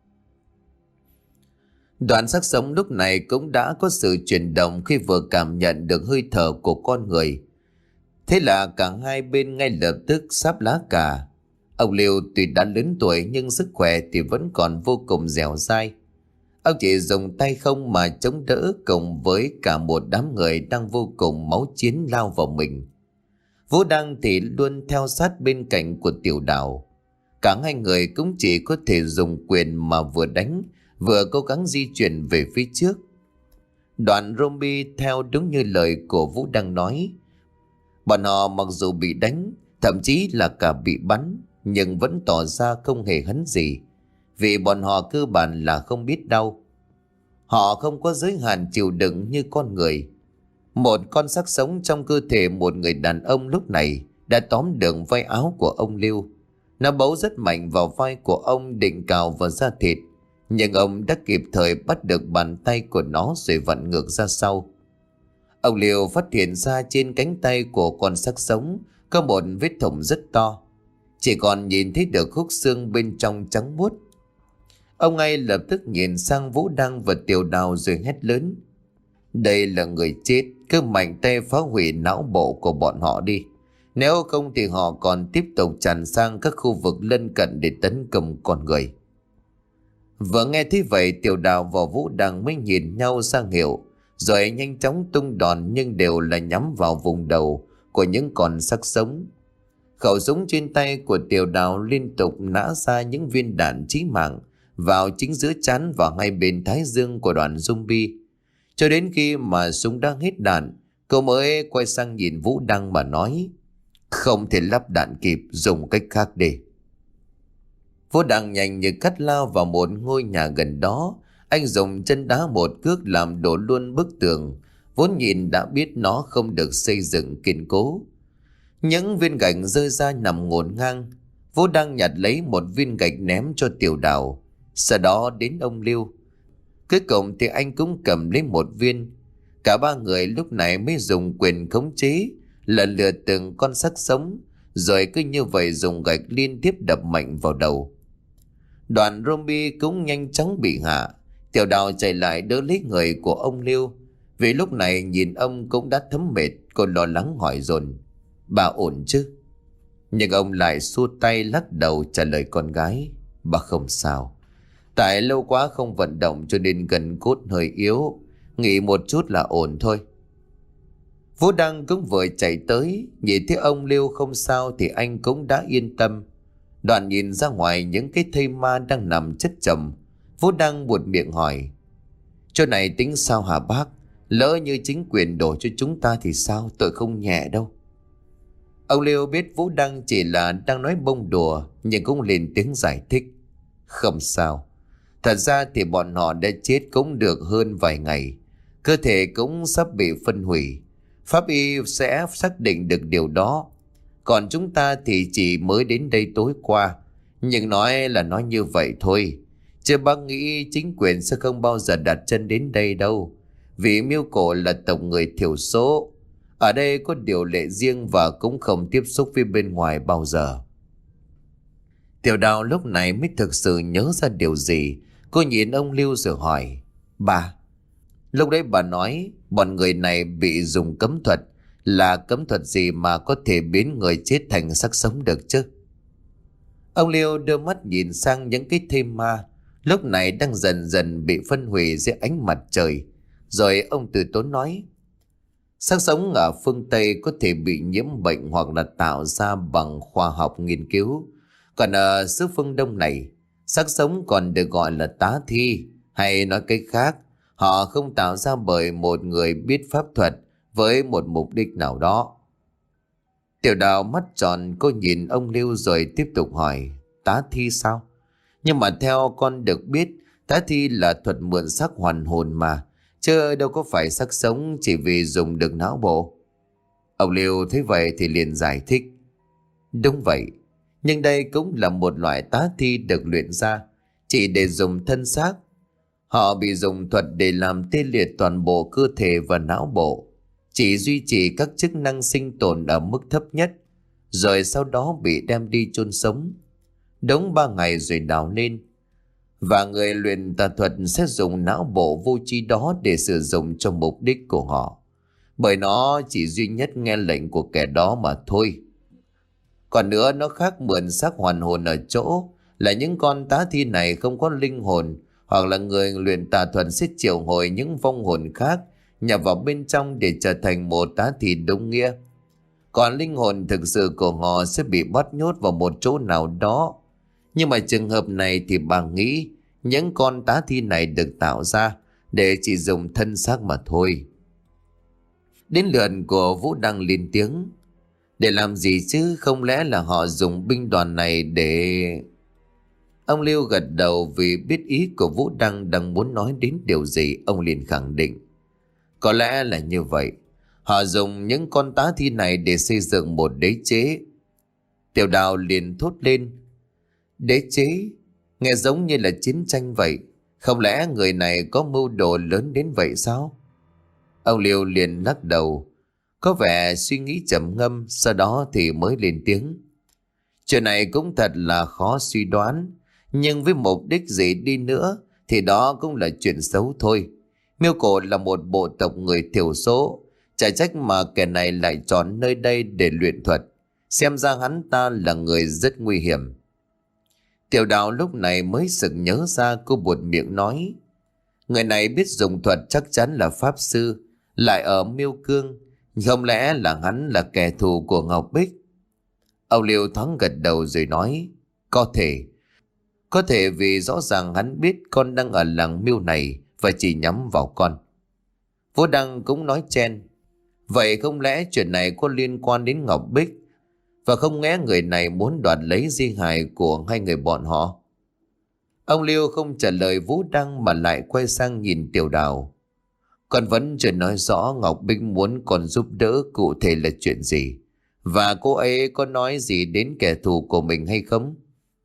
Đoàn xác sống lúc này cũng đã có sự chuyển động khi vừa cảm nhận được hơi thở của con người. Thế là cả hai bên ngay lập tức sáp lá cà. Ông Liêu tuy đã lớn tuổi nhưng sức khỏe thì vẫn còn vô cùng dẻo dai. Ông chỉ dùng tay không mà chống đỡ cùng với cả một đám người đang vô cùng máu chiến lao vào mình. Vũ Đăng thì luôn theo sát bên cạnh của Tiểu Đào. Cả hai người cũng chỉ có thể dùng quyền mà vừa đánh, vừa cố gắng di chuyển về phía trước. Đoàn Romy theo đúng như lời của Vũ Đăng nói. Bọn họ mặc dù bị đánh, thậm chí là cả bị bắn, nhưng vẫn tỏ ra không hề hấn gì, vì bọn họ cơ bản là không biết đau. Họ không có giới hạn chịu đựng như con người. Một con xác sống trong cơ thể một người đàn ông lúc này đã tóm được vai áo của ông Lưu. Nó bấu rất mạnh vào vai của ông, định cào vào da thịt, nhưng ông đã kịp thời bắt được bàn tay của nó rồi vặn ngược ra sau. Ông Liêu phát hiện ra trên cánh tay của con xác sống có một vết thủng rất to, chỉ còn nhìn thấy được khúc xương bên trong trắng muốt. Ông ngay lập tức nhìn sang Vũ Đăng và Tiểu Đào rồi hét lớn: đây là người chết, cứ mạnh tay phá hủy não bộ của bọn họ đi. Nếu không thì họ còn tiếp tục tràn sang các khu vực lân cận để tấn công con người. Vừa nghe thấy vậy, Tiểu Đào và Vũ Đăng mới nhìn nhau sang hiệu, rồi nhanh chóng tung đòn, nhưng đều là nhắm vào vùng đầu của những con xác sống. Khẩu súng trên tay của Tiểu Đào liên tục nã ra những viên đạn chí mạng vào chính giữa trán và hai bên thái dương của đoàn zombie. Cho đến khi mà súng đang hết đạn, cô mới quay sang nhìn Vũ Đăng mà nói: không thể lắp đạn kịp, dùng cách khác đi. Vũ Đăng nhanh như cắt lao vào một ngôi nhà gần đó. Anh dùng chân đá một cước làm đổ luôn bức tường, vốn nhìn đã biết nó không được xây dựng kiên cố. Những viên gạch rơi ra nằm ngổn ngang. Vũ Đăng nhặt lấy một viên gạch ném cho Tiểu Đào, sau đó đến ông Lưu. Cuối cùng thì anh cũng cầm lấy một viên. Cả ba người lúc này mới dùng quyền khống chế, lần lượt từng con xác sống, rồi cứ như vậy dùng gạch liên tiếp đập mạnh vào đầu. Đoàn Romy cũng nhanh chóng bị hạ. Tiểu Đào chạy lại đỡ lấy người của ông Lưu, vì lúc này nhìn ông cũng đã thấm mệt. Cô lo lắng hỏi dồn: bà ổn chứ? Nhưng ông lại xua tay lắc đầu trả lời con gái: bà không sao, tại lâu quá không vận động cho nên gần cốt hơi yếu, nghỉ một chút là ổn thôi. Vũ Đăng cũng vừa chạy tới, nhìn thấy ông Liêu không sao thì anh cũng đã yên tâm. Đoàn nhìn ra ngoài những cái thây ma đang nằm chất chồng, Vũ Đăng buột miệng hỏi: chỗ này tính sao hả bác? Lỡ như chính quyền đổ cho chúng ta thì sao? Tội không nhẹ đâu. Ông Liêu biết Vũ Đăng chỉ là đang nói bông đùa, nhưng cũng lên tiếng giải thích: không sao. Thật ra thì bọn họ đã chết cũng được hơn vài ngày, cơ thể cũng sắp bị phân hủy. Pháp y sẽ xác định được điều đó. Còn chúng ta thì chỉ mới đến đây tối qua, nhưng nói là nói như vậy thôi, chứ bác nghĩ chính quyền sẽ không bao giờ đặt chân đến đây đâu. Vì Miêu Cổ là tộc người thiểu số, ở đây có điều lệ riêng và cũng không tiếp xúc với bên ngoài bao giờ. Tiểu Đào lúc này mới thực sự nhớ ra điều gì. Cô nhìn ông Lưu rồi hỏi: bà, lúc đấy bà nói bọn người này bị dùng cấm thuật, là cấm thuật gì mà có thể biến người chết thành xác sống được chứ? Ông Liêu đưa mắt nhìn sang những cái thây ma lúc này đang dần dần bị phân hủy dưới ánh mặt trời, rồi ông từ tốn nói: xác sống ở phương Tây có thể bị nhiễm bệnh hoặc là tạo ra bằng khoa học nghiên cứu. Còn ở xứ phương Đông này, xác sống còn được gọi là tá thi, hay nói cách khác, họ không tạo ra bởi một người biết pháp thuật với một mục đích nào đó. Tiểu Đào mắt tròn, cô nhìn ông Lưu rồi tiếp tục hỏi: tá thi sao? Nhưng mà theo con được biết, tá thi là thuật mượn xác hoàn hồn mà, chứ đâu có phải xác sống chỉ vì dùng được não bộ. Ông Lưu thấy vậy thì liền giải thích: đúng vậy, nhưng đây cũng là một loại tá thi được luyện ra, chỉ để dùng thân xác. Họ bị dùng thuật để làm tê liệt toàn bộ cơ thể và não bộ, chỉ duy trì các chức năng sinh tồn ở mức thấp nhất, rồi sau đó bị đem đi chôn sống, đống ba ngày rồi đào lên. Và người luyện tà thuật sẽ dùng não bộ vô tri đó để sử dụng cho mục đích của họ, bởi nó chỉ duy nhất nghe lệnh của kẻ đó mà thôi. Còn nữa, nó khác mượn xác hoàn hồn ở chỗ là những con tá thi này không có linh hồn, hoặc là người luyện tà thuật sẽ triệu hồi những vong hồn khác nhập vào bên trong để trở thành một tá thi đúng nghĩa. Còn linh hồn thực sự của họ sẽ bị bắt nhốt vào một chỗ nào đó. Nhưng mà trường hợp này thì bà nghĩ những con tá thi này được tạo ra để chỉ dùng thân xác mà thôi. Đến lượt của Vũ Đăng lên tiếng: để làm gì chứ, không lẽ là họ dùng binh đoàn này để... Ông Liêu gật đầu vì biết ý của Vũ Đăng đang muốn nói đến điều gì. Ông liền khẳng định: có lẽ là như vậy. Họ dùng những con tá thi này để xây dựng một đế chế. Tiểu Đào liền thốt lên: đế chế? Nghe giống như là chiến tranh vậy. Không lẽ người này có mưu đồ lớn đến vậy sao? Ông Liêu liền lắc đầu, có vẻ suy nghĩ trầm ngâm, sau đó thì mới lên tiếng: chuyện này cũng thật là khó suy đoán, nhưng với mục đích gì đi nữa thì đó cũng là chuyện xấu thôi. Miêu Cổ là một bộ tộc người thiểu số, chả trách mà kẻ này lại chọn nơi đây để luyện thuật. Xem ra hắn ta là người rất nguy hiểm. Tiểu Đào lúc này mới sực nhớ ra, cô buột miệng nói: người này biết dùng thuật chắc chắn là pháp sư, lại ở Miêu Cương. Không lẽ là hắn là kẻ thù của Ngọc Bích? Ông Liêu thoáng gật đầu rồi nói: có thể. Có thể vì rõ ràng hắn biết con đang ở làng Miêu này và chỉ nhắm vào con. Vũ Đăng cũng nói chen: vậy không lẽ chuyện này có liên quan đến Ngọc Bích? Và không lẽ người này muốn đoạt lấy di hài của hai người bọn họ? Ông Liêu không trả lời Vũ Đăng mà lại quay sang nhìn Tiểu Đào: con vẫn chưa nói rõ Ngọc Bích muốn con giúp đỡ cụ thể là chuyện gì, và cô ấy có nói gì đến kẻ thù của mình hay không?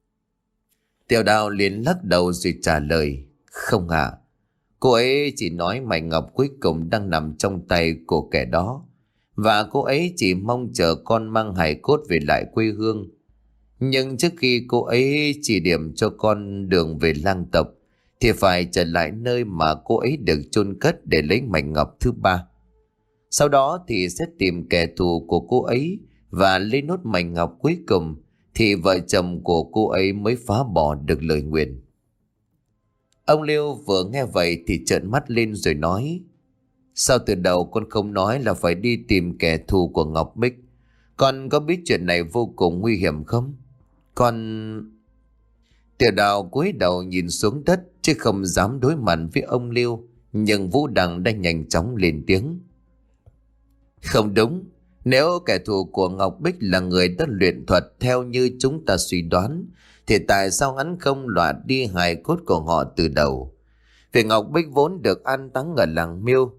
Tiểu Đào liền lắc đầu rồi trả lời: không ạ. Cô ấy chỉ nói mảnh ngọc cuối cùng đang nằm trong tay của kẻ đó, và cô ấy chỉ mong chờ con mang hài cốt về lại quê hương. Nhưng trước khi cô ấy chỉ điểm cho con đường về lang tộc thì phải trở lại nơi mà cô ấy được chôn cất để lấy mảnh ngọc thứ ba. Sau đó thì sẽ tìm kẻ thù của cô ấy và lấy nốt mảnh ngọc cuối cùng, thì vợ chồng của cô ấy mới phá bỏ được lời nguyền. Ông Liêu vừa nghe vậy thì trợn mắt lên rồi nói: sao từ đầu con không nói là phải đi tìm kẻ thù của Ngọc Bích? Con có biết chuyện này vô cùng nguy hiểm không? Con... Tiểu Đào cúi đầu nhìn xuống đất chứ không dám đối mặt với ông Liêu. Nhưng Vũ Đăng đã nhanh chóng lên tiếng: không đúng. Nếu kẻ thù của Ngọc Bích là người đã luyện thuật theo như chúng ta suy đoán, thì tại sao hắn không loạt đi hài cốt của họ từ đầu? Vì Ngọc Bích vốn được an táng ở làng Miêu.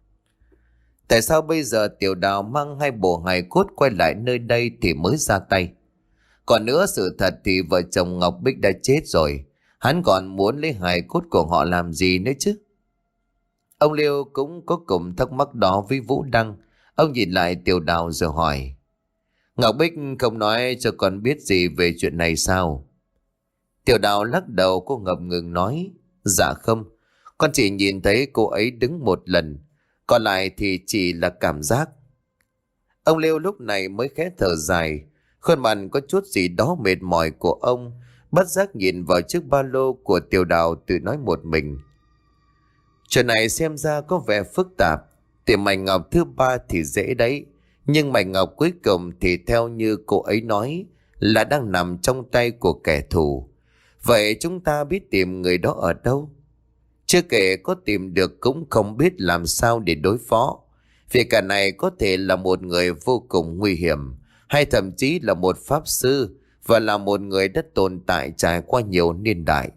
Tại sao bây giờ Tiểu Đào mang hai bộ hài cốt quay lại nơi đây thì mới ra tay? Còn nữa, sự thật thì vợ chồng Ngọc Bích đã chết rồi, hắn còn muốn lấy hài cốt của họ làm gì nữa chứ? Ông Liêu cũng có cùng thắc mắc đó với Vũ Đăng. Ông nhìn lại Tiểu Đào rồi hỏi: Ngọc Bích không nói cho con biết gì về chuyện này sao? Tiểu Đào lắc đầu, cô ngập ngừng nói: dạ không, con chỉ nhìn thấy cô ấy đứng một lần, còn lại thì chỉ là cảm giác. Ông Liêu lúc này mới khẽ thở dài, khuôn mặt có chút gì đó mệt mỏi của ông bất giác nhìn vào chiếc ba lô của Tiểu Đào, tự nói một mình: chuyện này xem ra có vẻ phức tạp. Tìm mảnh ngọc thứ ba thì dễ đấy, nhưng mảnh ngọc cuối cùng thì theo như cô ấy nói là đang nằm trong tay của kẻ thù. Vậy chúng ta biết tìm người đó ở đâu? Chưa kể có tìm được cũng không biết làm sao để đối phó. Vì cả này có thể là một người vô cùng nguy hiểm, hay thậm chí là một pháp sư, và là một người đã tồn tại trải qua nhiều niên đại.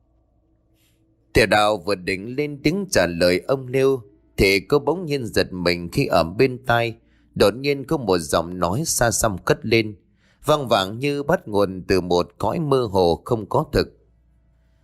Tiểu Đào vừa định lên tiếng trả lời ông Liêu thì cô bỗng nhiên giật mình khi ở bên tai đột nhiên có một giọng nói xa xăm cất lên, vang vẳng như bắt nguồn từ một cõi mơ hồ không có thực.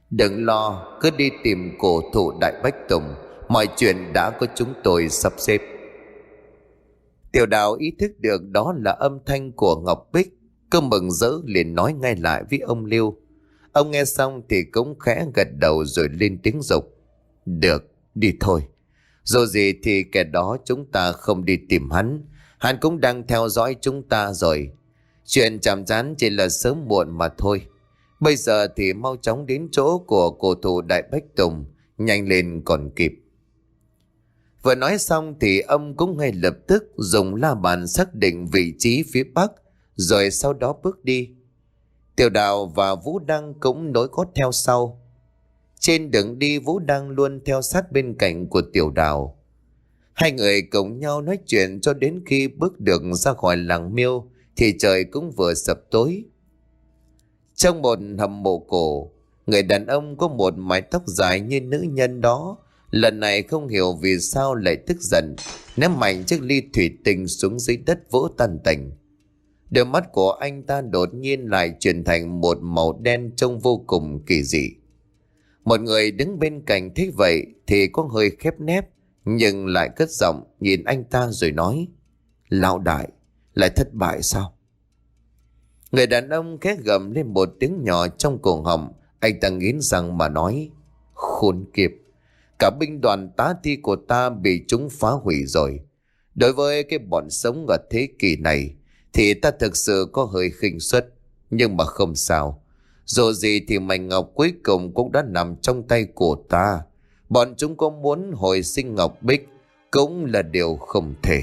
Đừng lo, cứ đi tìm cổ thụ Đại Bách Tùng, mọi chuyện đã có chúng tôi sắp xếp. Tiểu Đào ý thức được đó là âm thanh của Ngọc Bích, cứ mừng rỡ liền nói ngay lại với ông Lưu. Ông nghe xong thì cũng khẽ gật đầu rồi lên tiếng dục. Được, đi thôi. Dù gì thì kẻ đó chúng ta không đi tìm hắn, hắn cũng đang theo dõi chúng ta rồi. Chuyện chạm trán chỉ là sớm muộn mà thôi. Bây giờ thì mau chóng đến chỗ của cổ thụ Đại Bách Tùng, nhanh lên còn kịp. Vừa nói xong thì ông cũng ngay lập tức dùng la bàn xác định vị trí phía bắc, rồi sau đó bước đi. Tiểu Đào và Vũ Đăng cũng nối gót theo sau. Trên đường đi, Vũ Đăng luôn theo sát bên cạnh của Tiểu Đào. Hai người cùng nhau nói chuyện cho đến khi bước được ra khỏi làng Miêu thì trời cũng vừa sập tối. Trong một hầm mộ cổ, người đàn ông có một mái tóc dài như nữ nhân đó lần này không hiểu vì sao lại tức giận, ném mạnh chiếc ly thủy tinh xuống dưới đất vỡ tan tành. Đôi mắt của anh ta đột nhiên lại chuyển thành một màu đen trông vô cùng kỳ dị. Một người đứng bên cạnh thấy vậy thì có hơi khép nép, nhưng lại cất giọng nhìn anh ta rồi nói: Lão đại, lại thất bại sao? Người đàn ông khẽ gầm lên một tiếng nhỏ trong cổ họng. Anh ta nghiến răng mà nói: Khốn kiếp, cả binh đoàn tá thi của ta bị chúng phá hủy rồi. Đối với cái bọn sống ở thế kỷ này thì ta thực sự có hơi khinh suất, nhưng mà không sao. Dù gì thì mảnh ngọc cuối cùng cũng đã nằm trong tay của ta. Bọn chúng có muốn hồi sinh Ngọc Bích cũng là điều không thể.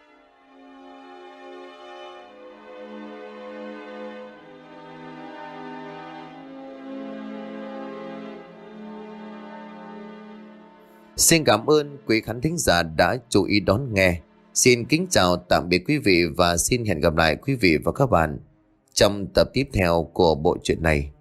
Xin cảm ơn quý khán thính giả đã chú ý đón nghe. Xin kính chào tạm biệt quý vị và xin hẹn gặp lại quý vị và các bạn trong tập tiếp theo của bộ truyện này.